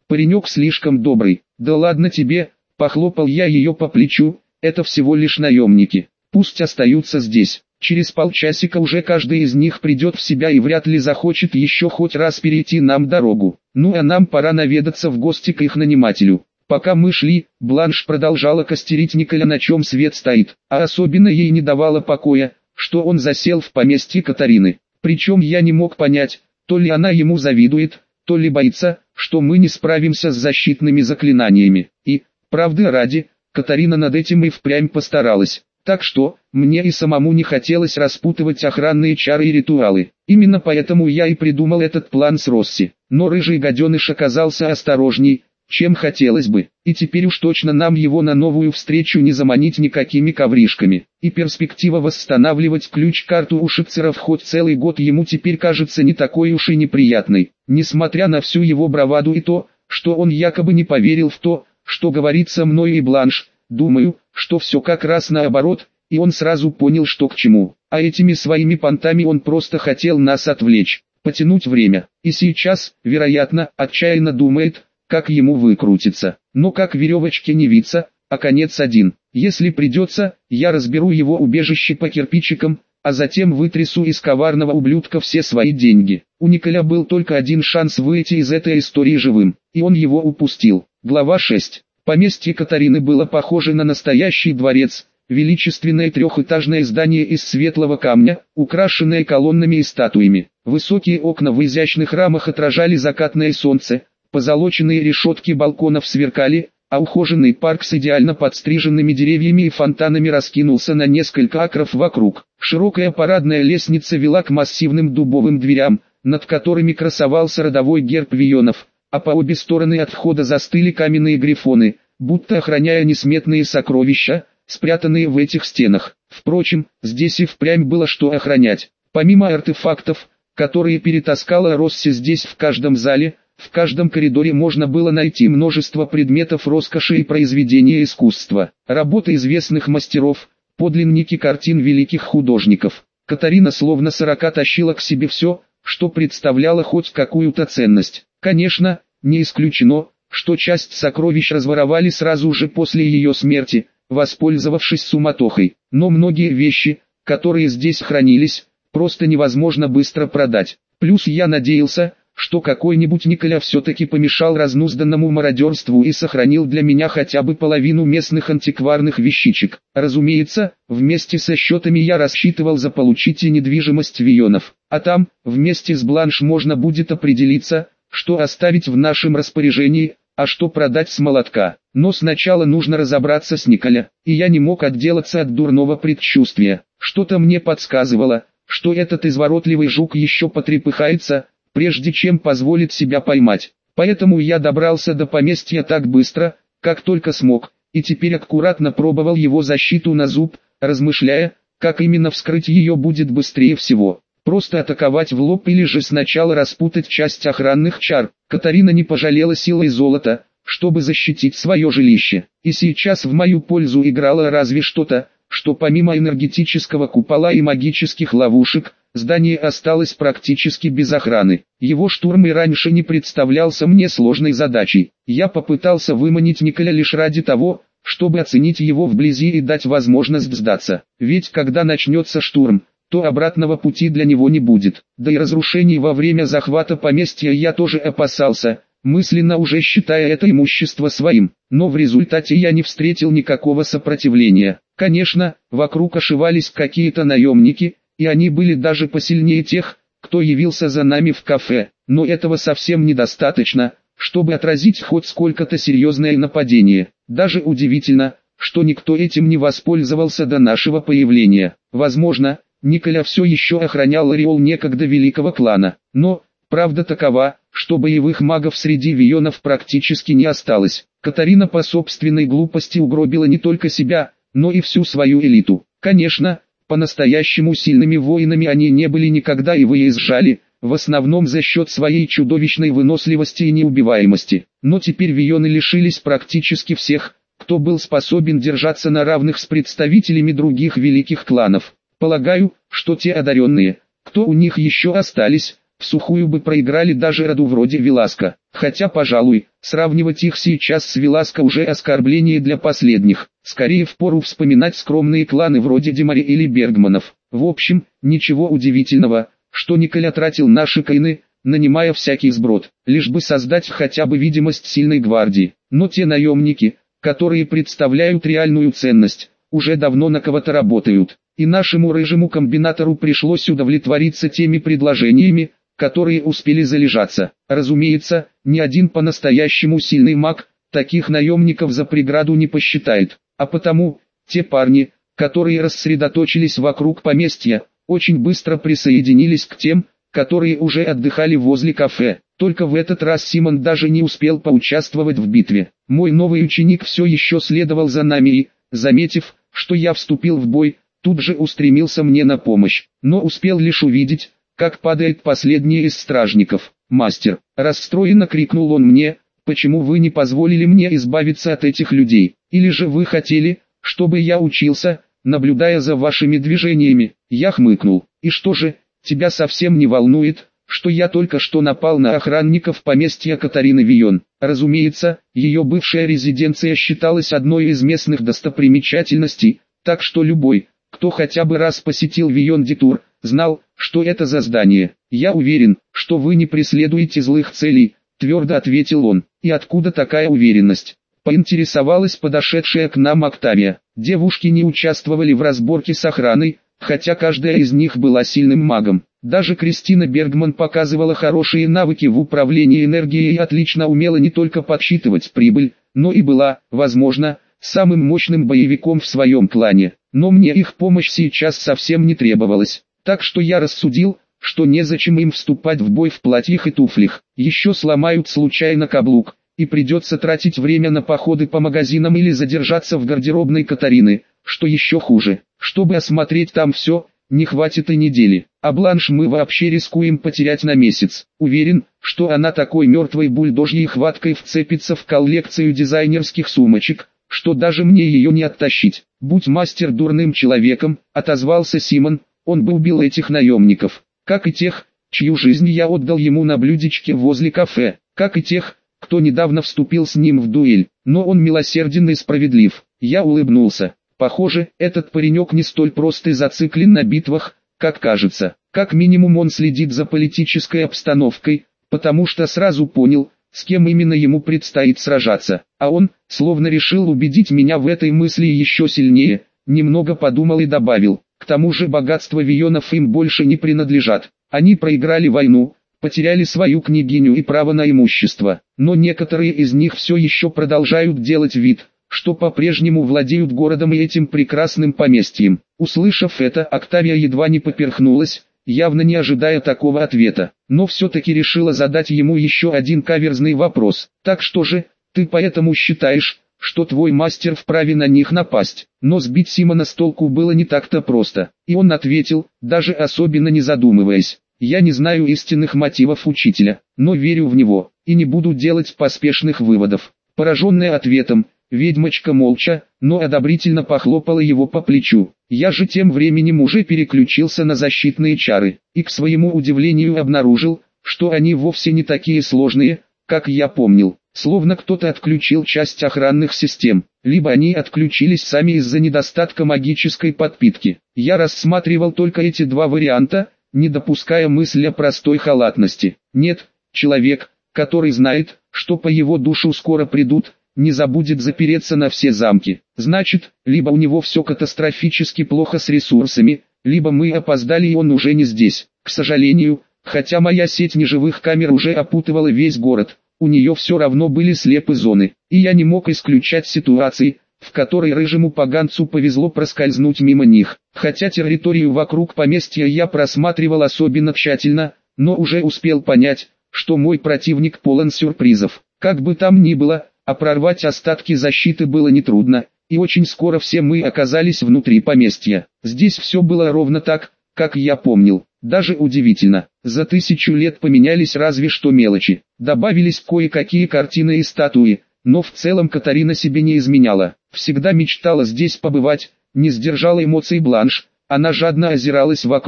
Паренек слишком добрый. Да ладно тебе, похлопал я ее по плечу, это всего лишь наемники. Пусть остаются здесь. Через полчасика уже каждый из них придет в себя и вряд ли захочет еще хоть раз перейти нам дорогу. Ну а нам пора наведаться в гости к их нанимателю. Пока мы шли, Бланш продолжала костерить Николя, на чем свет стоит, а особенно ей не давало покоя, что он засел в поместье Катарины. Причем я не мог понять, то ли она ему завидует, то ли боится, что мы не справимся с защитными заклинаниями. И, правды ради, Катарина над этим и впрямь постаралась. Так что, мне и самому не хотелось распутывать охранные чары и ритуалы. Именно поэтому я и придумал этот план с Росси. Но рыжий гаденыш оказался осторожней, чем хотелось бы. И теперь уж точно нам его на новую встречу не заманить никакими ковришками. И перспектива восстанавливать ключ-карту у шипцеров хоть целый год ему теперь кажется не такой уж и неприятной. Несмотря на всю его браваду и то, что он якобы не поверил в то, что говорит со мною и Бланш, думаю, что все как раз наоборот, и он сразу понял, что к чему. А этими своими понтами он просто хотел нас отвлечь, потянуть время. И сейчас, вероятно, отчаянно думает, как ему выкрутиться. Но как веревочки не виться, а конец один. Если придется, я разберу его убежище по кирпичикам, а затем вытрясу из коварного ублюдка все свои деньги. У Николя был только один шанс выйти из этой истории живым, и он его упустил. Глава 6. Поместье Катарины было похоже на настоящий дворец, величественное трехэтажное здание из светлого камня, украшенное колоннами и статуями. Высокие окна в изящных рамах отражали закатное солнце, позолоченные решетки балконов сверкали, а ухоженный парк с идеально подстриженными деревьями и фонтанами раскинулся на несколько акров вокруг. Широкая парадная лестница вела к массивным дубовым дверям, над которыми красовался родовой герб Вийонов, а по обе стороны от входа застыли каменные грифоны, будто охраняя несметные сокровища, спрятанные в этих стенах. Впрочем, здесь и впрямь было что охранять. Помимо артефактов, которые перетаскала Росси здесь в каждом зале, в каждом коридоре можно было найти множество предметов роскоши и произведения искусства. Работы известных мастеров, подлинники картин великих художников. Катарина словно сорока тащила к себе все, что представляло хоть какую-то ценность. Конечно, не исключено, что часть сокровищ разворовали сразу же после ее смерти, воспользовавшись суматохой. Но многие вещи, которые здесь хранились, просто невозможно быстро продать. Плюс я надеялся, что какой-нибудь Николя все-таки помешал разнузданному мародерству и сохранил для меня хотя бы половину местных антикварных вещичек. Разумеется, вместе со счетами я рассчитывал заполучить и недвижимость Вийонов. А там, вместе с Бланш можно будет определиться, что оставить в нашем распоряжении, а что продать с молотка. Но сначала нужно разобраться с Николя, и я не мог отделаться от дурного предчувствия. Что-то мне подсказывало, что этот изворотливый жук еще потрепыхается, прежде чем позволит себя поймать. Поэтому я добрался до поместья так быстро, как только смог, и теперь аккуратно пробовал его защиту на зуб, размышляя, как именно вскрыть ее будет быстрее всего. Просто атаковать в лоб или же сначала распутать часть охранных чар. Катарина не пожалела сил и золота, чтобы защитить свое жилище. И сейчас в мою пользу играло разве что-то, что помимо энергетического купола и магических ловушек, здание осталось практически без охраны. Его штурм и раньше не представлялся мне сложной задачей. Я попытался выманить Николя лишь ради того, чтобы оценить его вблизи и дать возможность сдаться. Ведь когда начнется штурм, то обратного пути для него не будет. Да и разрушений во время захвата поместья я тоже опасался, мысленно уже считая это имущество своим. Но в результате я не встретил никакого сопротивления. Конечно, вокруг ошивались какие-то наемники, и они были даже посильнее тех, кто явился за нами в кафе. Но этого совсем недостаточно, чтобы отразить хоть сколько-то серьезное нападение. Даже удивительно, что никто этим не воспользовался до нашего появления. Возможно, Николя все еще охранял ореол некогда великого клана. Но, правда такова, что боевых магов среди Вийонов практически не осталось. Катарина по собственной глупости угробила не только себя, но и всю свою элиту. Конечно, по-настоящему сильными воинами они не были никогда и выезжали, в основном за счет своей чудовищной выносливости и неубиваемости. Но теперь Вийоны лишились практически всех, кто был способен держаться на равных с представителями других великих кланов. Полагаю, что те одаренные, кто у них еще остались, в сухую бы проиграли даже роду вроде Веласка. Хотя, пожалуй, сравнивать их сейчас с Веласко уже оскорбление для последних. Скорее впору вспоминать скромные кланы вроде Демари или Бергманов. В общем, ничего удивительного, что Николя тратил наши коины, нанимая всякий сброд, лишь бы создать хотя бы видимость сильной гвардии. Но те наемники, которые представляют реальную ценность, уже давно на кого-то работают. И нашему рыжему комбинатору пришлось удовлетвориться теми предложениями, которые успели залежаться. Разумеется, ни один по-настоящему сильный маг таких наемников за преграду не посчитает, а потому, те парни, которые рассредоточились вокруг поместья, очень быстро присоединились к тем, которые уже отдыхали возле кафе. Только в этот раз Симон даже не успел поучаствовать в битве. Мой новый ученик все еще следовал за нами и, заметив, что я вступил в бой, тут же устремился мне на помощь, но успел лишь увидеть, как падает последний из стражников. «Мастер!» – расстроенно крикнул он мне, «почему вы не позволили мне избавиться от этих людей? Или же вы хотели, чтобы я учился, наблюдая за вашими движениями?» Я хмыкнул. «И что же, тебя совсем не волнует, что я только что напал на охранников поместья Катарины Вийон?» Разумеется, ее бывшая резиденция считалась одной из местных достопримечательностей, так что любой, кто хотя бы раз посетил Вийон-Детур, знал, что это за здание. «Я уверен, что вы не преследуете злых целей», — твердо ответил он. «И откуда такая уверенность?» — поинтересовалась подошедшая к нам Октавия. Девушки не участвовали в разборке с охраной, хотя каждая из них была сильным магом. Даже Кристина Бергман показывала хорошие навыки в управлении энергией и отлично умела не только подсчитывать прибыль, но и была, возможно, самым мощным боевиком в своем клане. Но мне их помощь сейчас совсем не требовалась. Так что я рассудил, что незачем им вступать в бой в платьях и туфлях. Еще сломают случайно каблук, и придется тратить время на походы по магазинам или задержаться в гардеробной Катарины, что еще хуже. Чтобы осмотреть там все, не хватит и недели. А Бланш мы вообще рискуем потерять на месяц. Уверен, что она такой мертвой бульдожьей хваткой вцепится в коллекцию дизайнерских сумочек, что даже мне ее не оттащить. «Будь мастер дурным человеком», — отозвался Симон, — «он бы убил этих наемников, как и тех, чью жизнь я отдал ему на блюдечке возле кафе, как и тех, кто недавно вступил с ним в дуэль, но он милосерден и справедлив». Я улыбнулся. Похоже, этот паренек не столь прост и зациклен на битвах, как кажется. Как минимум он следит за политической обстановкой, потому что сразу понял, с кем именно ему предстоит сражаться. А он, словно решил убедить меня в этой мысли еще сильнее, немного подумал и добавил: «К тому же богатства Вийонов им больше не принадлежат. Они проиграли войну, потеряли свою княгиню и право на имущество, но некоторые из них все еще продолжают делать вид, что по-прежнему владеют городом и этим прекрасным поместьем». Услышав это, Октавия едва не поперхнулась, явно не ожидая такого ответа, но все-таки решила задать ему еще один каверзный вопрос. «Так что же, ты поэтому считаешь, что твой мастер вправе на них напасть?» Но сбить Симона с толку было не так-то просто, и он ответил, даже особенно не задумываясь: «Я не знаю истинных мотивов учителя, но верю в него, и не буду делать поспешных выводов». Пораженная ответом, ведьмочка молча, но одобрительно похлопала его по плечу. Я же тем временем уже переключился на защитные чары, и к своему удивлению обнаружил, что они вовсе не такие сложные, как я помнил. Словно кто-то отключил часть охранных систем, либо они отключились сами из-за недостатка магической подпитки. Я рассматривал только эти два варианта, не допуская мысли о простой халатности. Нет, человек, который знает, что по его душу скоро придут, не забудет запереться на все замки. Значит, либо у него все катастрофически плохо с ресурсами, либо мы опоздали и он уже не здесь. К сожалению, хотя моя сеть неживых камер уже опутывала весь город, у нее все равно были слепы зоны, и я не мог исключать ситуации, в которой рыжему поганцу повезло проскользнуть мимо них. Хотя территорию вокруг поместья я просматривал особенно тщательно, но уже успел понять, что мой противник полон сюрпризов. Как бы там ни было, а прорвать остатки защиты было нетрудно, и очень скоро все мы оказались внутри поместья. Здесь все было ровно так, как я помнил. Даже удивительно, за 1000 лет поменялись разве что мелочи, добавились кое-какие картины и статуи, но в целом Катарина себе не изменяла. Всегда мечтала здесь побывать, не сдержала эмоций Бланш, она жадно озиралась вокруг,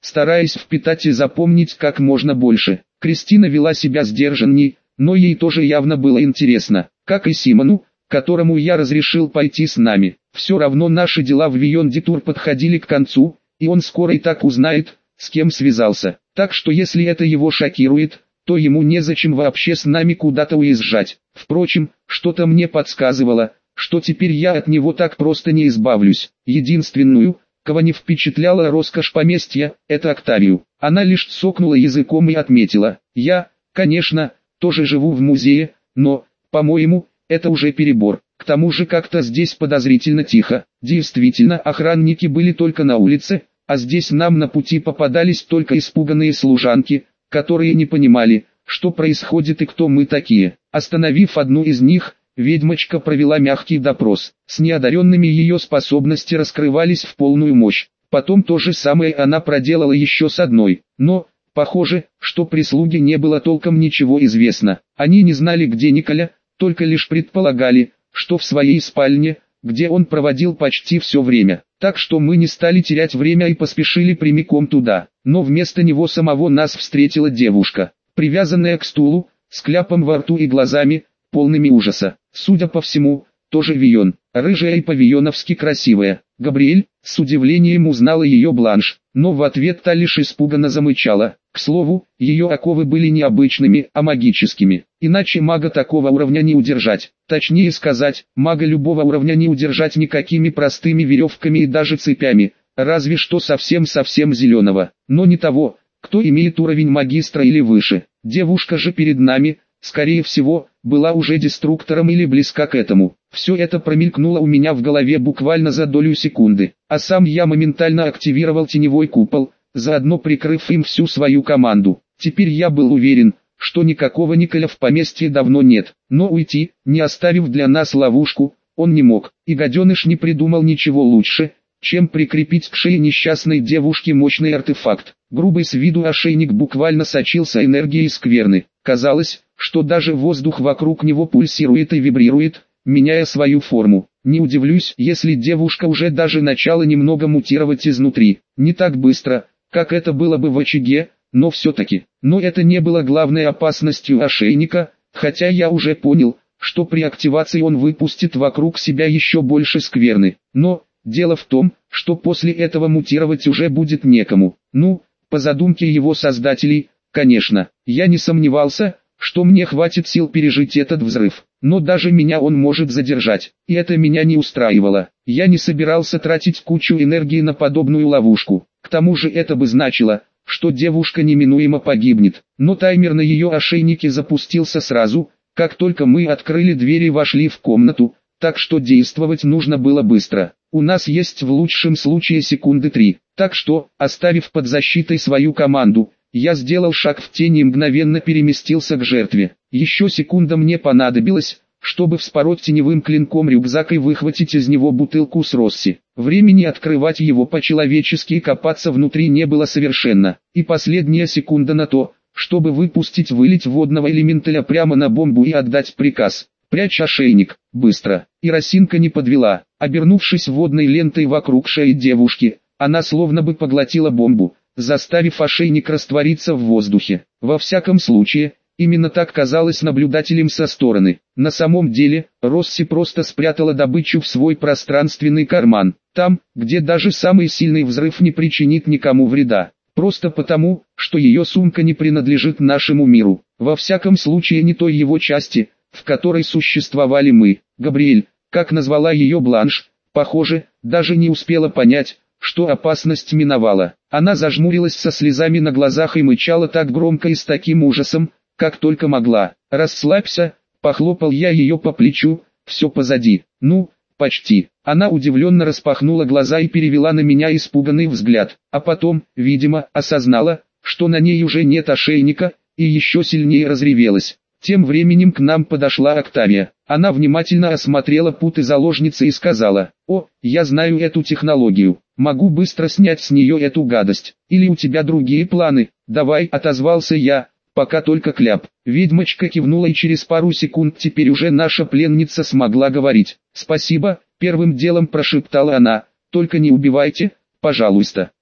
стараясь впитать и запомнить как можно больше. Кристина вела себя сдержанней, но ей тоже явно было интересно, как и Симону, которому я разрешил пойти с нами. Все равно наши дела в Вийон-Детур подходили к концу, и он скоро и так узнает, с кем связался. Так что если это его шокирует, то ему незачем вообще с нами куда-то уезжать. Впрочем, что-то мне подсказывало, что теперь я от него так просто не избавлюсь. Единственную, кого не впечатляла роскошь поместья, это Октавию. Она лишь цокнула языком и отметила: я, конечно, тоже живу в музее, но, по-моему, это уже перебор. К тому же как-то здесь подозрительно тихо. Действительно, охранники были только на улице, а здесь нам на пути попадались только испуганные служанки, которые не понимали, что происходит и кто мы такие. Остановив одну из них, ведьмочка провела мягкий допрос. С неодаренными ее способности раскрывались в полную мощь. Потом то же самое она проделала еще с одной. Но, похоже, что прислуге не было толком ничего известно. Они не знали, где Николя, только лишь предполагали, что в своей спальне, где он проводил почти все время. Так что мы не стали терять время и поспешили прямиком туда. Но вместо него самого нас встретила девушка, привязанная к стулу, с кляпом во рту и глазами, полными ужаса. Судя по всему, тоже Вийон, рыжая и по-вийоновски красивая. Габриэль, с удивлением узнала ее Бланш, но в ответ та лишь испуганно замычала. К слову, ее оковы были не обычными, а магическими. Иначе мага такого уровня не удержать. Точнее сказать, мага любого уровня не удержать никакими простыми веревками и даже цепями, разве что совсем зеленого. Но не того, кто имеет уровень магистра или выше. Девушка же перед нами, скорее всего, была уже деструктором или близка к этому. Все это промелькнуло у меня в голове буквально за долю секунды, а сам я моментально активировал теневой купол, заодно прикрыв им всю свою команду. Теперь я был уверен, что никакого Николя в поместье давно нет, но уйти, не оставив для нас ловушку, он не мог, и гаденыш не придумал ничего лучше, чем прикрепить к шее несчастной девушки мощный артефакт. Грубый с виду ошейник буквально сочился энергией скверны. Казалось, что даже воздух вокруг него пульсирует и вибрирует, меняя свою форму. Не удивлюсь, если девушка уже даже начала немного мутировать изнутри. Не так быстро, как это было бы в очаге, но все-таки. Но это не было главной опасностью ошейника, хотя я уже понял, что при активации он выпустит вокруг себя еще больше скверны. Но, дело в том, что после этого мутировать уже будет некому. Ну, по задумке его создателей, конечно. Я не сомневался, что мне хватит сил пережить этот взрыв. Но даже меня он может задержать, и это меня не устраивало. Я не собирался тратить кучу энергии на подобную ловушку. К тому же это бы значило, что девушка неминуемо погибнет. Но таймер на ее ошейнике запустился сразу, как только мы открыли дверь и вошли в комнату, так что действовать нужно было быстро. У нас есть в лучшем случае секунды 3, так что, оставив под защитой свою команду, я сделал шаг в тень и мгновенно переместился к жертве. Еще секунда мне понадобилось, чтобы вспороть теневым клинком рюкзак и выхватить из него бутылку с Росси. Времени открывать его по-человечески и копаться внутри не было совершенно. И последняя секунда на то, чтобы вылить водного элементаля прямо на бомбу и отдать приказ. Прячь ошейник, быстро. И Росинка не подвела. Обернувшись водной лентой вокруг шеи девушки, она словно бы поглотила бомбу, заставив ошейник раствориться в воздухе. Во всяком случае, именно так казалось наблюдателям со стороны. На самом деле, Росси просто спрятала добычу в свой пространственный карман, там, где даже самый сильный взрыв не причинит никому вреда. Просто потому, что ее сумка не принадлежит нашему миру. Во всяком случае не той его части, в которой существовали мы. Габриэль, как назвала ее Бланш, похоже, даже не успела понять, что опасность миновала. Она зажмурилась со слезами на глазах и мычала так громко и с таким ужасом, как только могла. «Расслабься», — похлопал я ее по плечу, «все позади». «Ну, почти». Она удивленно распахнула глаза и перевела на меня испуганный взгляд, а потом, видимо, осознала, что на ней уже нет ошейника, и еще сильнее разревелась. Тем временем к нам подошла Октавия. Она внимательно осмотрела путы заложницы и сказала: «О, я знаю эту технологию, могу быстро снять с нее эту гадость. Или у тебя другие планы?» «Давай», — отозвался я, пока только кляп. Ведьмочка кивнула, и через пару секунд теперь уже наша пленница смогла говорить. «Спасибо», — первым делом прошептала она, «только не убивайте, пожалуйста».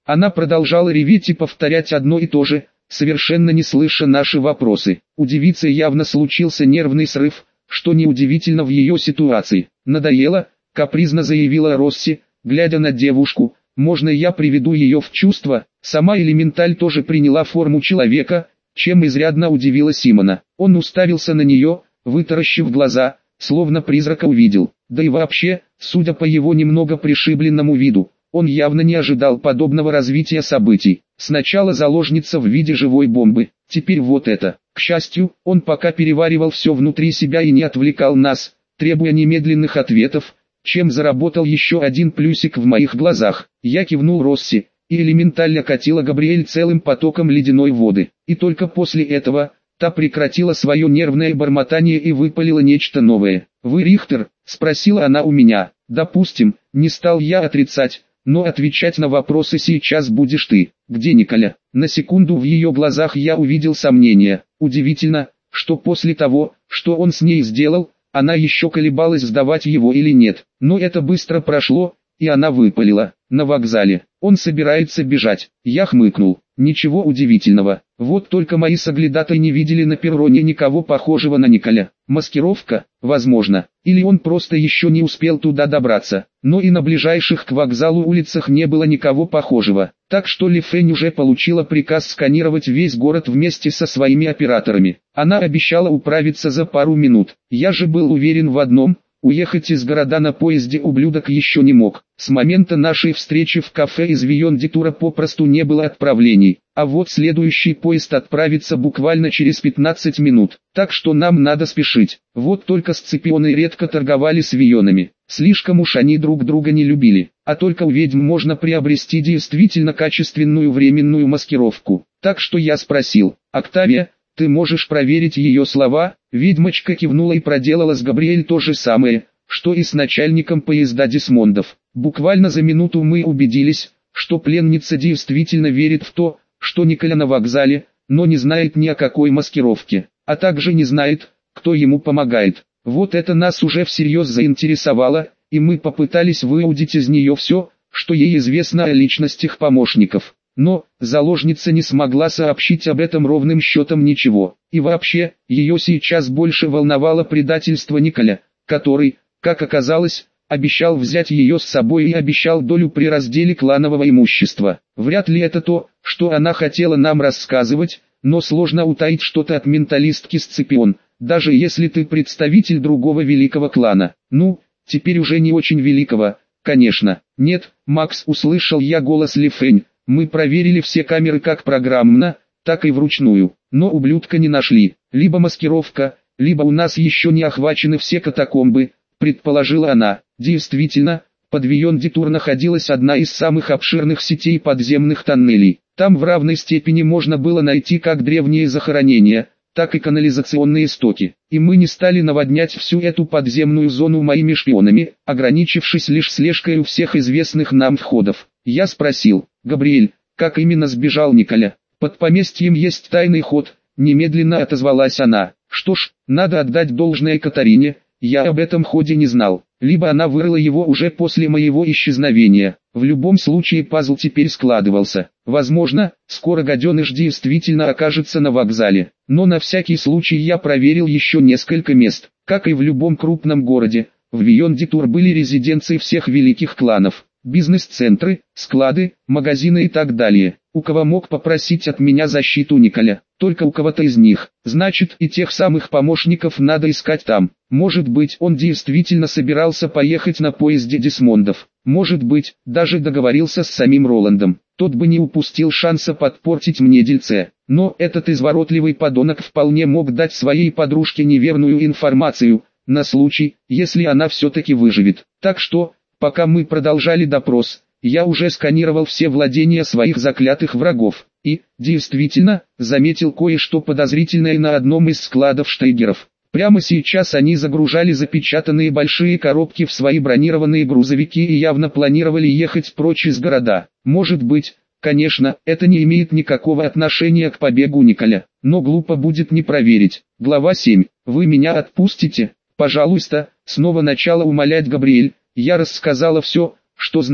Она продолжала реветь и повторять одно и то же, совершенно не слыша наши вопросы. У девицы явно случился нервный срыв, что неудивительно в ее ситуации. «Надоело», — капризно заявила Росси, глядя на девушку. «Можно я приведу ее в чувство?» Сама элементаль тоже приняла форму человека, чем изрядно удивила Симона. Он уставился на нее, вытаращив глаза, словно призрака увидел. Да и вообще, судя по его немного пришибленному виду, он явно не ожидал подобного развития событий. Сначала заложница в виде живой бомбы, теперь вот это. К счастью, он пока переваривал все внутри себя и не отвлекал нас, требуя немедленных ответов, чем заработал еще один плюсик в моих глазах. Я кивнул Росси, и элементально катила Габриэль целым потоком ледяной воды. И только после этого, та прекратила свое нервное бормотание и выпалила нечто новое. «Вы Рихтер?» – спросила она у меня. «Допустим», – не стал я отрицать. «Но отвечать на вопросы сейчас будешь ты. Где Николя?» На секунду в ее глазах я увидел сомнение. Удивительно, что после того, что он с ней сделал, она еще колебалась, сдавать его или нет. Но это быстро прошло, и она выпалила. «На вокзале. Он собирается бежать». Я хмыкнул. Ничего удивительного. Вот только мои соглядатые не видели на перроне никого похожего на Николя. Маскировка, возможно. Или он просто еще не успел туда добраться. Но и на ближайших к вокзалу улицах не было никого похожего. Так что Ли Фэнь уже получила приказ сканировать весь город вместе со своими операторами. Она обещала управиться за пару минут. Я же был уверен в одном: уехать из города на поезде ублюдок еще не мог. С момента нашей встречи в кафе из Вийон-Детура попросту не было отправлений. А вот следующий поезд отправится буквально через 15 минут. Так что нам надо спешить. Вот только сципионы редко торговали с Вийонами. Слишком уж они друг друга не любили. А только у ведьм можно приобрести действительно качественную временную маскировку. Так что я спросил: «Октавия, ты можешь проверить ее слова?» Ведьмочка кивнула и проделала с Габриэль то же самое, что и с начальником поезда Десмондов. Буквально за минуту мы убедились, что пленница действительно верит в то, что Николя на вокзале, но не знает ни о какой маскировке, а также не знает, кто ему помогает. Вот это нас уже всерьез заинтересовало, и мы попытались выудить из нее все, что ей известно о личностях помощников. Но заложница не смогла сообщить об этом ровным счетом ничего. И вообще, ее сейчас больше волновало предательство Николя, который, как оказалось, обещал взять ее с собой и обещал долю при разделе кланового имущества. Вряд ли это то, что она хотела нам рассказывать, но сложно утаить что-то от менталистки Сципион, даже если ты представитель другого великого клана. Ну, теперь уже не очень великого, конечно. Нет, Макс, услышал я голос Ли Фэнь. Мы проверили все камеры как программно, так и вручную, но ублюдка не нашли. Либо маскировка, либо у нас еще не охвачены все катакомбы, предположила она. Действительно, под Вийон-Детур находилась одна из самых обширных сетей подземных тоннелей. Там в равной степени можно было найти как древние захоронения, так и канализационные стоки. И мы не стали наводнять всю эту подземную зону моими шпионами, ограничившись лишь слежкой у всех известных нам входов. Я спросил: «Габриэль, как именно сбежал Николя?» «Под поместьем есть тайный ход», немедленно отозвалась она. Что ж, надо отдать должное Катарине, я об этом ходе не знал. Либо она вырыла его уже после моего исчезновения. В любом случае пазл теперь складывался. Возможно, скоро гаденыш действительно окажется на вокзале. Но на всякий случай я проверил еще несколько мест. Как и в любом крупном городе, в Вийон-Детур были резиденции всех великих кланов. Бизнес-центры, склады, магазины и так далее. У кого мог попросить от меня защиту Николя? Только у кого-то из них. Значит, и тех самых помощников надо искать там. Может быть, он действительно собирался поехать на поезде Десмондов. Может быть, даже договорился с самим Роландом. Тот бы не упустил шанса подпортить мне дельце. Но этот изворотливый подонок вполне мог дать своей подружке неверную информацию, на случай, если она все-таки выживет. Так что, пока мы продолжали допрос, я уже сканировал все владения своих заклятых врагов, и, действительно, заметил кое-что подозрительное на одном из складов Штейгеров. Прямо сейчас они загружали запечатанные большие коробки в свои бронированные грузовики и явно планировали ехать прочь из города. Может быть, конечно, это не имеет никакого отношения к побегу Николя, но глупо будет не проверить. Глава 7. Вы меня отпустите? Пожалуйста, снова начала умолять Габриэль. Я рассказала все, что знаю.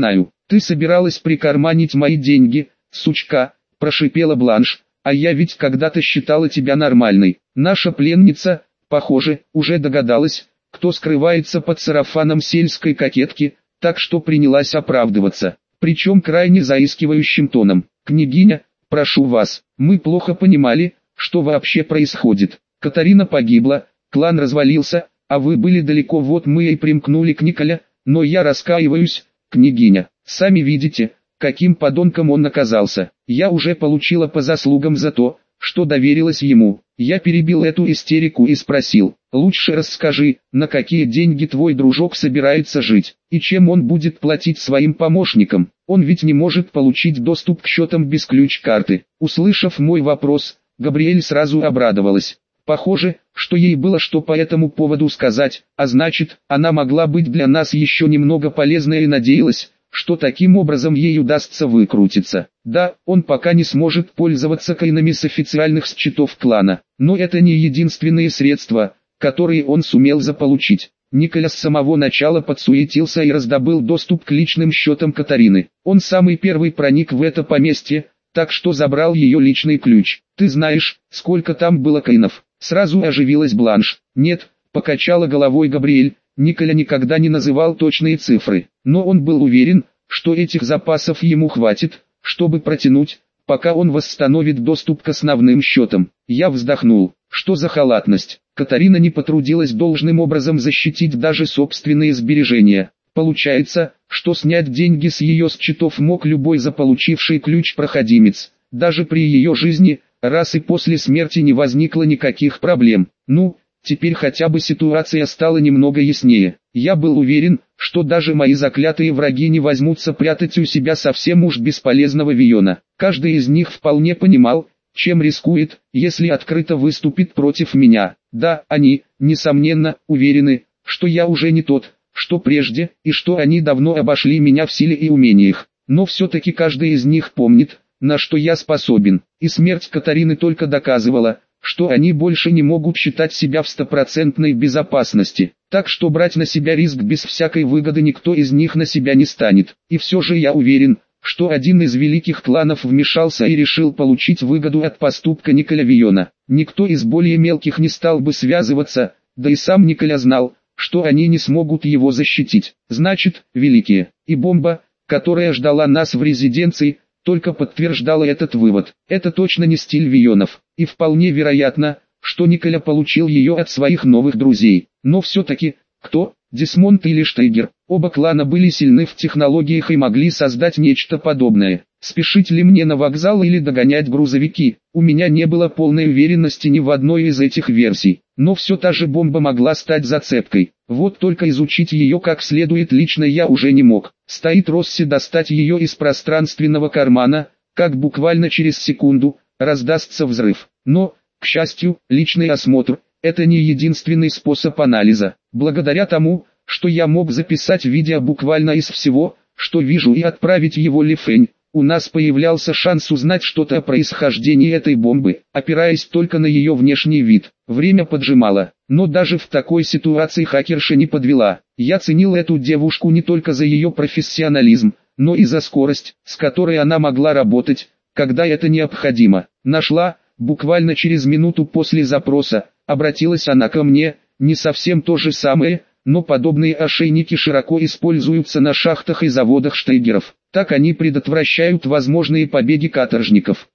Ты собиралась прикарманить мои деньги, сучка, прошипела Бланш, а я ведь когда-то считала тебя нормальной. Наша пленница, похоже, уже догадалась, кто скрывается под сарафаном сельской кокетки, так что принялась оправдываться, причем крайне заискивающим тоном. «Княгиня, прошу вас, мы плохо понимали, что вообще происходит. Катарина погибла, клан развалился, а вы были далеко, вот мы и примкнули к Николя, но я раскаиваюсь, княгиня, сами видите, каким подонком он оказался. Я уже получила по заслугам за то, что доверилась ему». Я перебил эту истерику и спросил: «Лучше расскажи, на какие деньги твой дружок собирается жить, и чем он будет платить своим помощникам? Он ведь не может получить доступ к счетам без ключ-карты». Услышав мой вопрос, Габриэль сразу обрадовалась. Похоже, что ей было что по этому поводу сказать, а значит, она могла быть для нас еще немного полезной и надеялась, что таким образом ей удастся выкрутиться. Да, он пока не сможет пользоваться коинами с официальных счетов клана, но это не единственные средства, которые он сумел заполучить. Николя с самого начала подсуетился и раздобыл доступ к личным счетам Катарины. Он самый первый проник в это поместье, так что забрал ее личный ключ. «Ты знаешь, сколько там было коинов?» Сразу оживилась Бланш. «Нет», покачала головой Габриэль, Николя никогда не называл точные цифры, но он был уверен, что этих запасов ему хватит, чтобы протянуть, пока он восстановит доступ к основным счетам. Я вздохнул. Что за халатность? Катарина не потрудилась должным образом защитить даже собственные сбережения. Получается, что снять деньги с ее счетов мог любой заполучивший ключ-проходимец. Даже при ее жизни, раз и после смерти не возникло никаких проблем. Ну, теперь хотя бы ситуация стала немного яснее. Я был уверен, что даже мои заклятые враги не возьмутся прятать у себя совсем уж бесполезного Вийона. Каждый из них вполне понимал, чем рискует, если открыто выступит против меня. Да, они, несомненно, уверены, что я уже не тот, что прежде, и что они давно обошли меня в силе и умениях. Но все-таки каждый из них помнит, на что я способен. И смерть Катарины только доказывала, что они больше не могут считать себя в стопроцентной безопасности. Так что брать на себя риск без всякой выгоды никто из них на себя не станет. И все же я уверен, что один из великих кланов вмешался и решил получить выгоду от поступка Николя Вийона. Никто из более мелких не стал бы связываться, да и сам Николя знал, что они не смогут его защитить. Значит, великие. И бомба, которая ждала нас в резиденции, только подтверждала этот вывод. Это точно не стиль Вийонов, и вполне вероятно, что Николя получил ее от своих новых друзей. Но все-таки, кто? Десмонд или Штейгер? Оба клана были сильны в технологиях и могли создать нечто подобное. Спешить ли мне на вокзал или догонять грузовики? У меня не было полной уверенности ни в одной из этих версий. Но все та же бомба могла стать зацепкой. Вот только изучить ее как следует лично я уже не мог. Стоит Росси достать ее из пространственного кармана, как буквально через секунду раздастся взрыв. Но, к счастью, личный осмотр – это не единственный способ анализа. Благодаря тому, что я мог записать видео буквально из всего, что вижу, и отправить его Ли Фэнь, у нас появлялся шанс узнать что-то о происхождении этой бомбы, опираясь только на ее внешний вид. Время поджимало, но даже в такой ситуации хакерша не подвела. Я ценил эту девушку не только за ее профессионализм, но и за скорость, с которой она могла работать, когда это необходимо. Нашла, буквально через минуту после запроса, обратилась она ко мне. Не совсем то же самое, но подобные ошейники широко используются на шахтах и заводах Штейгеров. Так они предотвращают возможные побеги каторжников.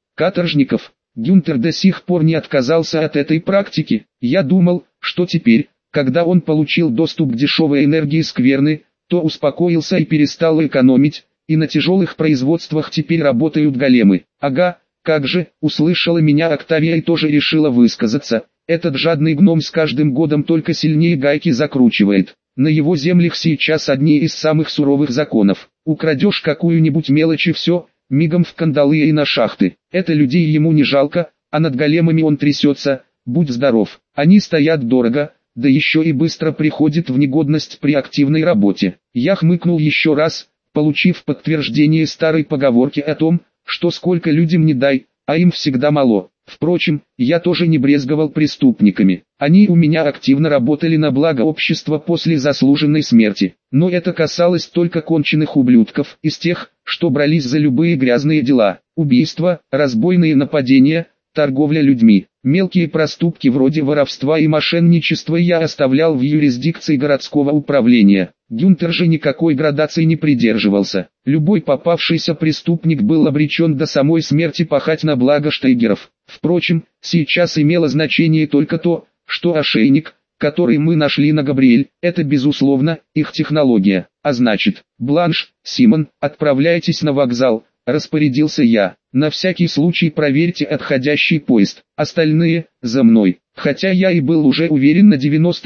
Гюнтер до сих пор не отказался от этой практики. Я думал, что теперь, когда он получил доступ к дешевой энергии скверны, то успокоился и перестал экономить, и на тяжелых производствах теперь работают големы. Ага, как же, услышала меня Октавия и тоже решила высказаться. Этот жадный гном с каждым годом только сильнее гайки закручивает. На его землях сейчас одни из самых суровых законов. Украдешь какую-нибудь мелочь и все, мигом в кандалы и на шахты. Это людей ему не жалко, а над големами он трясется, будь здоров. Они стоят дорого, да еще и быстро приходят в негодность при активной работе. Я хмыкнул еще раз, получив подтверждение старой поговорки о том, что сколько людям не дай, а им всегда мало. Впрочем, я тоже не брезговал преступниками. Они у меня активно работали на благо общества после заслуженной смерти. Но это касалось только конченых ублюдков, из тех, что брались за любые грязные дела. Убийства, разбойные нападения, торговля людьми. Мелкие проступки вроде воровства и мошенничества я оставлял в юрисдикции городского управления. Гюнтер же никакой градации не придерживался. Любой попавшийся преступник был обречен до самой смерти пахать на благо Штейгеров. Впрочем, сейчас имело значение только то, что ошейник, который мы нашли на Габриэль, это безусловно их технология. А значит, Бланш, Симон, отправляйтесь на вокзал, распорядился я. На всякий случай проверьте отходящий поезд, остальные – за мной. Хотя я и был уже уверен на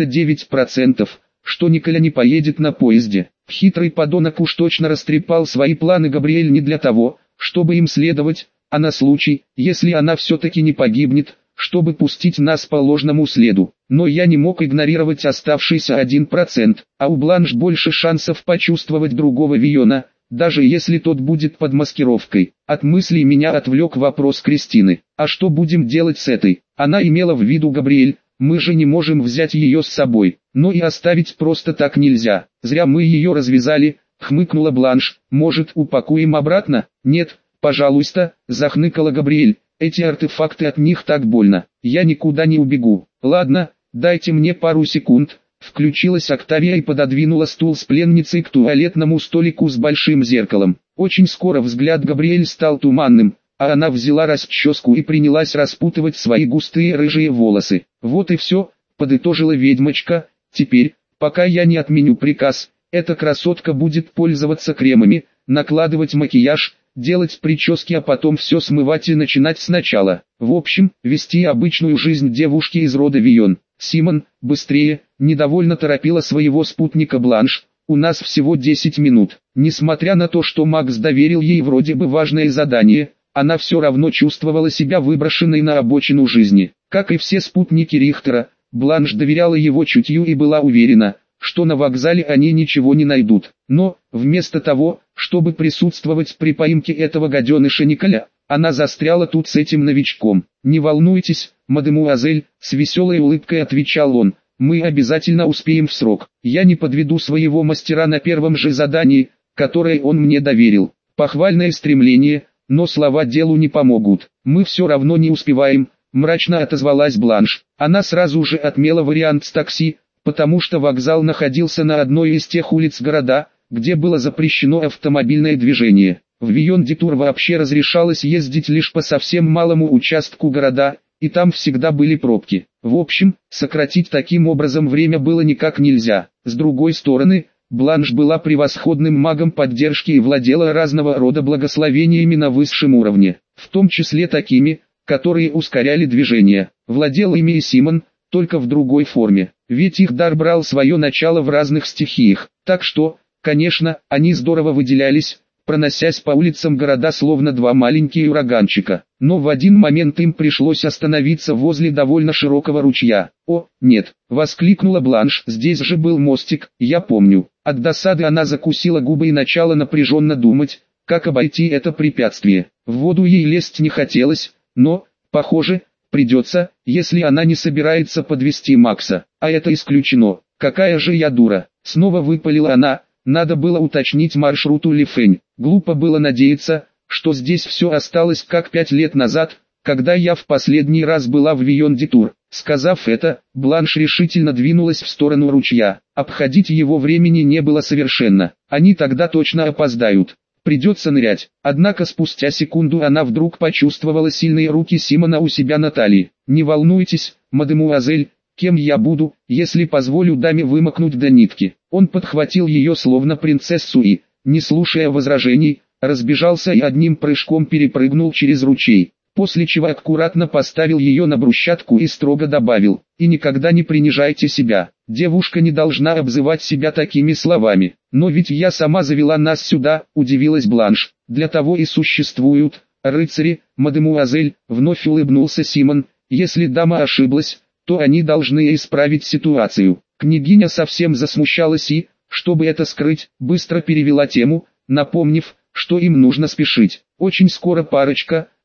99%, что Николя не поедет на поезде. Хитрый подонок уж точно растрепал свои планы Габриэль не для того, чтобы им следовать, а на случай, если она все-таки не погибнет, чтобы пустить нас по ложному следу. Но я не мог игнорировать оставшийся 1%, а у Бланш больше шансов почувствовать другого Вийона, даже если тот будет под маскировкой. От мыслей меня отвлек вопрос Кристины. А что будем делать с этой? Она имела в виду Габриэль, мы же не можем взять ее с собой, но и оставить просто так нельзя. Зря мы ее развязали, хмыкнула Бланш. Может, упакуем обратно? Нет, пожалуйста, захныкала Габриэль. Эти артефакты, от них так больно. Я никуда не убегу. Ладно, дайте мне пару секунд. Включилась Октавия и пододвинула стул с пленницей к туалетному столику с большим зеркалом. Очень скоро взгляд Габриэль стал туманным, а она взяла расческу и принялась распутывать свои густые рыжие волосы. Вот и все, подытожила ведьмочка. Теперь, пока я не отменю приказ, эта красотка будет пользоваться кремами, накладывать макияж, делать прически, а потом все смывать и начинать сначала. В общем, вести обычную жизнь девушки из рода Вион. Симон, быстрее, недовольно торопила своего спутника Бланш. У нас всего 10 минут. Несмотря на то, что Макс доверил ей вроде бы важное задание, она все равно чувствовала себя выброшенной на обочину жизни. Как и все спутники Рихтера, Бланш доверяла его чутью и была уверена, что на вокзале они ничего не найдут. Но, вместо того, чтобы присутствовать при поимке этого гаденыша Николя, она застряла тут с этим новичком. «Не волнуйтесь, мадемуазель», — с веселой улыбкой отвечал он, — «мы обязательно успеем в срок. Я не подведу своего мастера на первом же задании, которое он мне доверил». Похвальное стремление, но слова делу не помогут. «Мы все равно не успеваем», — мрачно отозвалась Бланш. Она сразу же отмела вариант с такси, потому что вокзал находился на одной из тех улиц города, где было запрещено автомобильное движение. В Вийон-де-Тур вообще разрешалось ездить лишь по совсем малому участку города, и там всегда были пробки. В общем, сократить таким образом время было никак нельзя. С другой стороны, Бланш была превосходным магом поддержки и владела разного рода благословениями на высшем уровне, в том числе такими, которые ускоряли движение. Владел ими и Симон, только в другой форме, ведь их дар брал свое начало в разных стихиях, так что, конечно, они здорово выделялись, проносясь по улицам города словно два маленькие ураганчика. Но в один момент им пришлось остановиться возле довольно широкого ручья. «О, нет!» — воскликнула Бланш. «Здесь же был мостик, я помню». От досады она закусила губы и начала напряженно думать, как обойти это препятствие. В воду ей лезть не хотелось, но, похоже, придется, если она не собирается подвести Макса. А это исключено. «Какая же я дура!» — снова выпалила она. Надо было уточнить маршрут у Лифэнь. Глупо было надеяться, что здесь все осталось как 5 лет назад, когда я в последний раз была в Вийон-де-Тур. Сказав это, Бланш решительно двинулась в сторону ручья. Обходить его времени не было совершенно. Они тогда точно опоздают. Придется нырять. Однако спустя секунду она вдруг почувствовала сильные руки Симона у себя на талии. «Не волнуйтесь, мадемуазель, кем я буду, если позволю даме вымокнуть до нитки». Он подхватил ее словно принцессу и, не слушая возражений, разбежался и одним прыжком перепрыгнул через ручей, после чего аккуратно поставил ее на брусчатку и строго добавил: «И никогда не принижайте себя, девушка не должна обзывать себя такими словами». «Но ведь я сама завела нас сюда», — удивилась Бланш. «Для того и существуют рыцари, мадемуазель», — вновь улыбнулся Симон. «Если дама ошиблась, то они должны исправить ситуацию». Княгиня совсем засмущалась и, чтобы это скрыть, быстро перевела тему, напомнив, что им нужно спешить. Очень скоро парочка,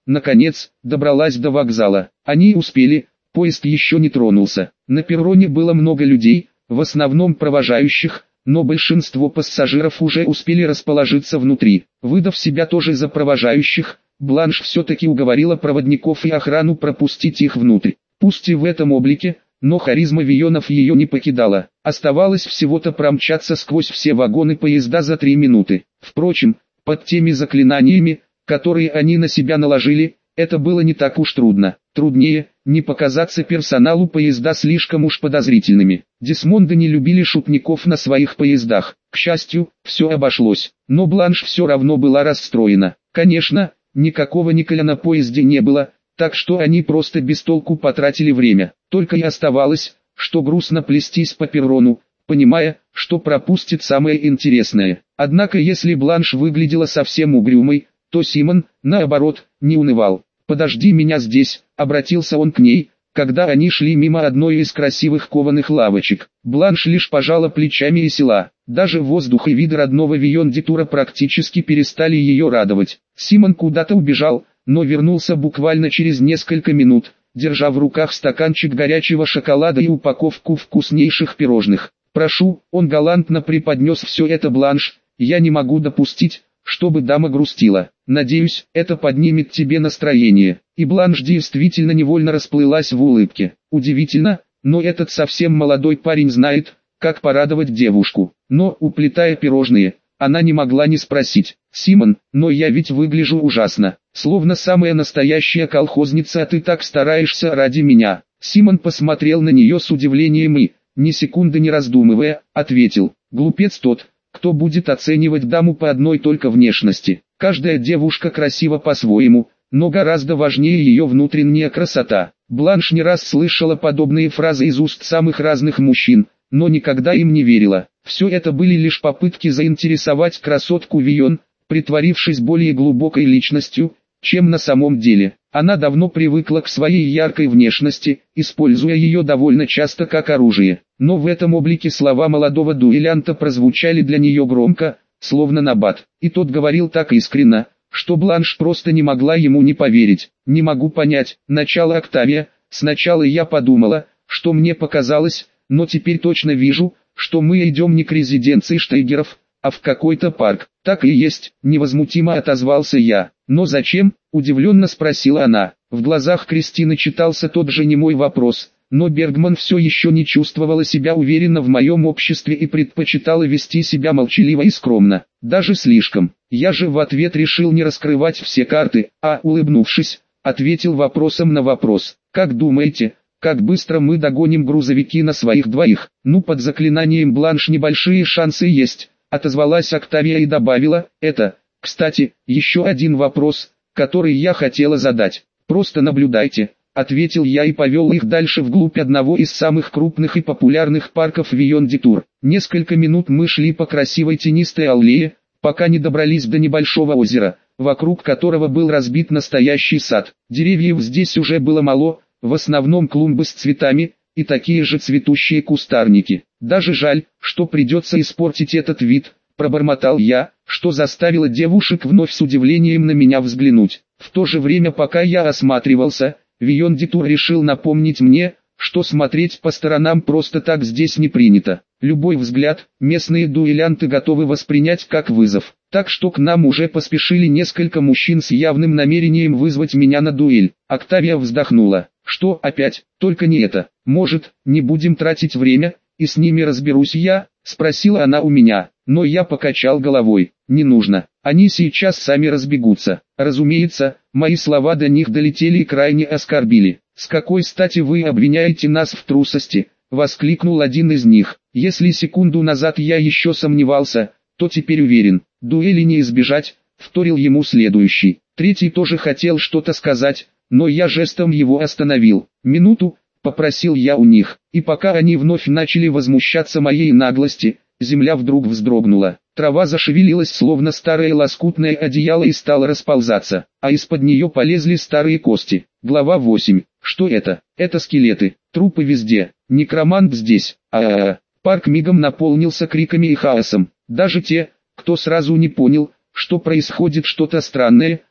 наконец, добралась до вокзала. Они успели, поезд еще не тронулся. На перроне было много людей, в основном провожающих, но большинство пассажиров уже успели расположиться внутри. Выдав себя тоже за провожающих, Бланш все-таки уговорила проводников и охрану пропустить их внутрь. Пусть и в этом облике, но харизма Вионов ее не покидала. Оставалось всего-то промчаться сквозь все вагоны поезда за 3 минуты. Впрочем, под теми заклинаниями, которые они на себя наложили, это было не так уж трудно. Труднее, не показаться персоналу поезда слишком уж подозрительными. Десмонды не любили шутников на своих поездах. К счастью, все обошлось. Но Бланш все равно была расстроена. Конечно, никакого Николя на поезде не было, так что они просто без толку потратили время. Только и оставалось, что грустно плестись по перрону, понимая, что пропустит самое интересное. Однако если Бланш выглядела совсем угрюмой, то Симон, наоборот, не унывал. «Подожди меня здесь», — обратился он к ней, когда они шли мимо одной из красивых кованых лавочек. Бланш лишь пожала плечами и села. Даже воздух и вид родного Вион-Дитура практически перестали ее радовать. Симон куда-то убежал, но вернулся буквально через несколько минут, держа в руках стаканчик горячего шоколада и упаковку вкуснейших пирожных. «Прошу», — он галантно преподнес все это Бланш, — «я не могу допустить, чтобы дама грустила. Надеюсь, это поднимет тебе настроение». И Бланш действительно невольно расплылась в улыбке. Удивительно, но этот совсем молодой парень знает, как порадовать девушку. Но, уплетая пирожные, она не могла не спросить: «Симон, но я ведь выгляжу ужасно, словно самая настоящая колхозница, а ты так стараешься ради меня». Симон посмотрел на нее с удивлением и, ни секунды не раздумывая, ответил: «Глупец тот, кто будет оценивать даму по одной только внешности. Каждая девушка красива по-своему, но гораздо важнее ее внутренняя красота». Бланш не раз слышала подобные фразы из уст самых разных мужчин, но никогда им не верила. Все это были лишь попытки заинтересовать красотку Вион, притворившись более глубокой личностью, чем на самом деле. Она давно привыкла к своей яркой внешности, используя ее довольно часто как оружие. Но в этом облике слова молодого дуэлянта прозвучали для нее громко, словно набат. И тот говорил так искренно, что Бланш просто не могла ему не поверить. «Не могу понять, начало Октавия, сначала я подумала, что мне показалось, но теперь точно вижу, что мы идем не к резиденции Штейгеров, а в какой-то парк». «Так и есть», — невозмутимо отозвался я. «Но зачем?» — удивленно спросила она. В глазах Кристины читался тот же немой вопрос, но Бергман все еще не чувствовала себя уверенно в моем обществе и предпочитала вести себя молчаливо и скромно, даже слишком. Я же в ответ решил не раскрывать все карты, а, улыбнувшись, ответил вопросом на вопрос. «Как думаете, как быстро мы догоним грузовики на своих двоих?» «Ну, под заклинанием Бланш небольшие шансы есть», — отозвалась Октавия и добавила: «Это, кстати, еще один вопрос, который я хотела задать. Просто наблюдайте», — ответил я и повел их дальше вглубь одного из самых крупных и популярных парков Вион-Дитур. Несколько минут мы шли по красивой тенистой аллее, пока не добрались до небольшого озера, вокруг которого был разбит настоящий сад. Деревьев здесь уже было мало, в основном клумбы с цветами и такие же цветущие кустарники. «Даже жаль, что придется испортить этот вид», — пробормотал я, что заставило девушек вновь с удивлением на меня взглянуть. В то же время, пока я осматривался, Вион-Дитур решил напомнить мне, что смотреть по сторонам просто так здесь не принято. Любой взгляд местные дуэлянты готовы воспринять как вызов. Так что к нам уже поспешили несколько мужчин с явным намерением вызвать меня на дуэль. Октавия вздохнула. «Что опять? Только не это. Может, не будем тратить время, и с ними разберусь я?» — спросила она у меня. Но я покачал головой. «Не нужно. Они сейчас сами разбегутся». Разумеется, мои слова до них долетели и крайне оскорбили. «С какой стати вы обвиняете нас в трусости?» — воскликнул один из них. «Если секунду назад я еще сомневался, то теперь уверен. Дуэли не избежать», — вторил ему следующий. Третий тоже хотел что-то сказать, но я жестом его остановил. «Минуту», — попросил я у них. И пока они вновь начали возмущаться моей наглости, земля вдруг вздрогнула. Трава зашевелилась, словно старое лоскутное одеяло, и стала расползаться, а из-под нее полезли старые кости. Глава 8. Что это? Это скелеты. Трупы везде. Некромант здесь. Парк мигом наполнился криками и хаосом. Даже те, кто сразу не понял, что происходит что-то странное,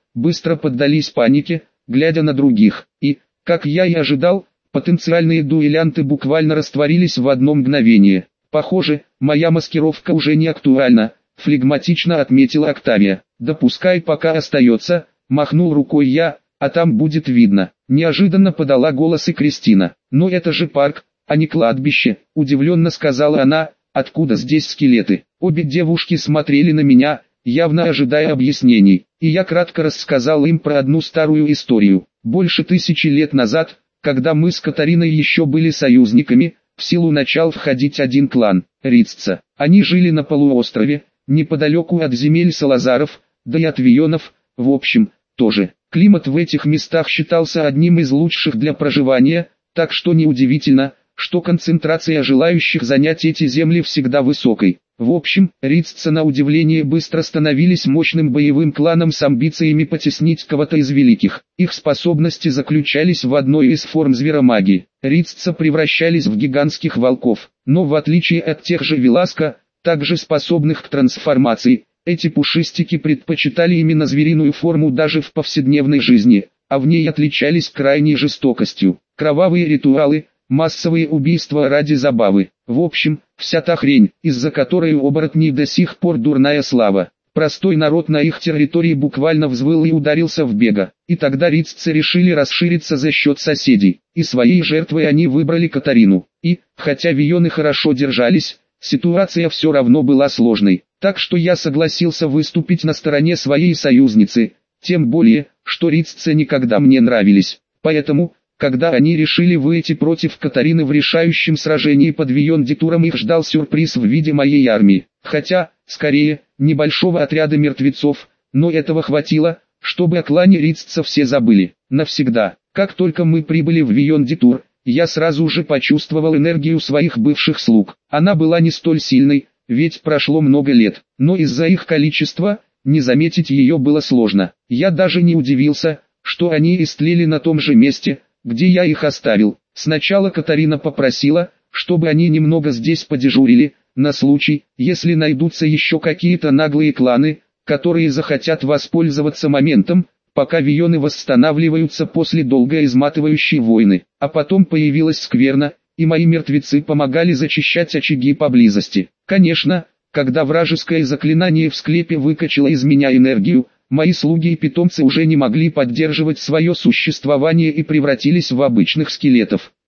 быстро поддались панике, глядя на других. И, как я и ожидал, потенциальные дуэлянты буквально растворились в одно мгновение. «Похоже, моя маскировка уже не актуальна», — флегматично отметила Октавия. «Да пускай пока остается», — махнул рукой я, — «а там будет видно». Неожиданно подала голос и Кристина. «Но это же парк, а не кладбище», — удивленно сказала она. «Откуда здесь скелеты?» Обе девушки смотрели на меня, явно ожидая объяснений, и я кратко рассказал им про одну старую историю. Больше 1000 лет назад, когда мы с Катариной еще были союзниками, в силу начал входить один клан – Рицца. Они жили на полуострове, неподалеку от земель Салазаров, да и от Вионов, в общем, тоже. Климат в этих местах считался одним из лучших для проживания, так что неудивительно, что концентрация желающих занять эти земли всегда высокой. В общем, Рицца на удивление быстро становились мощным боевым кланом с амбициями потеснить кого-то из великих. Их способности заключались в одной из форм зверомагии. Рицца превращались в гигантских волков, но в отличие от тех же Веласка, также способных к трансформации, эти пушистики предпочитали именно звериную форму даже в повседневной жизни, а в ней отличались крайней жестокостью. Кровавые ритуалы, массовые убийства ради забавы. В общем, вся та хрень, из-за которой у оборотней до сих пор дурная слава. Простой народ на их территории буквально взвыл и ударился в бега. И тогда риццы решили расшириться за счет соседей. И своей жертвой они выбрали Катарину. И, хотя вионы хорошо держались, ситуация все равно была сложной. Так что я согласился выступить на стороне своей союзницы. Тем более, что риццы никогда мне нравились. Поэтому, когда они решили выйти против Катарины в решающем сражении под Вион-Дитуром, их ждал сюрприз в виде моей армии. Хотя, скорее, небольшого отряда мертвецов, но этого хватило, чтобы о клане риццев все забыли. Навсегда. Как только мы прибыли в Вион-Дитур, я сразу же почувствовал энергию своих бывших слуг. Она была не столь сильной, ведь прошло много лет, но из-за их количества, не заметить ее было сложно. Я даже не удивился, что они истлели на том же месте, где я их оставил. Сначала Катарина попросила, чтобы они немного здесь подежурили, на случай, если найдутся еще какие-то наглые кланы, которые захотят воспользоваться моментом, пока вионы восстанавливаются после долгой изматывающей войны. А потом появилась скверна, и мои мертвецы помогали зачищать очаги поблизости. Конечно, когда вражеское заклинание в склепе выкачало из меня энергию, мои слуги и питомцы уже не могли поддерживать свое существование и превратились в обычных скелетов.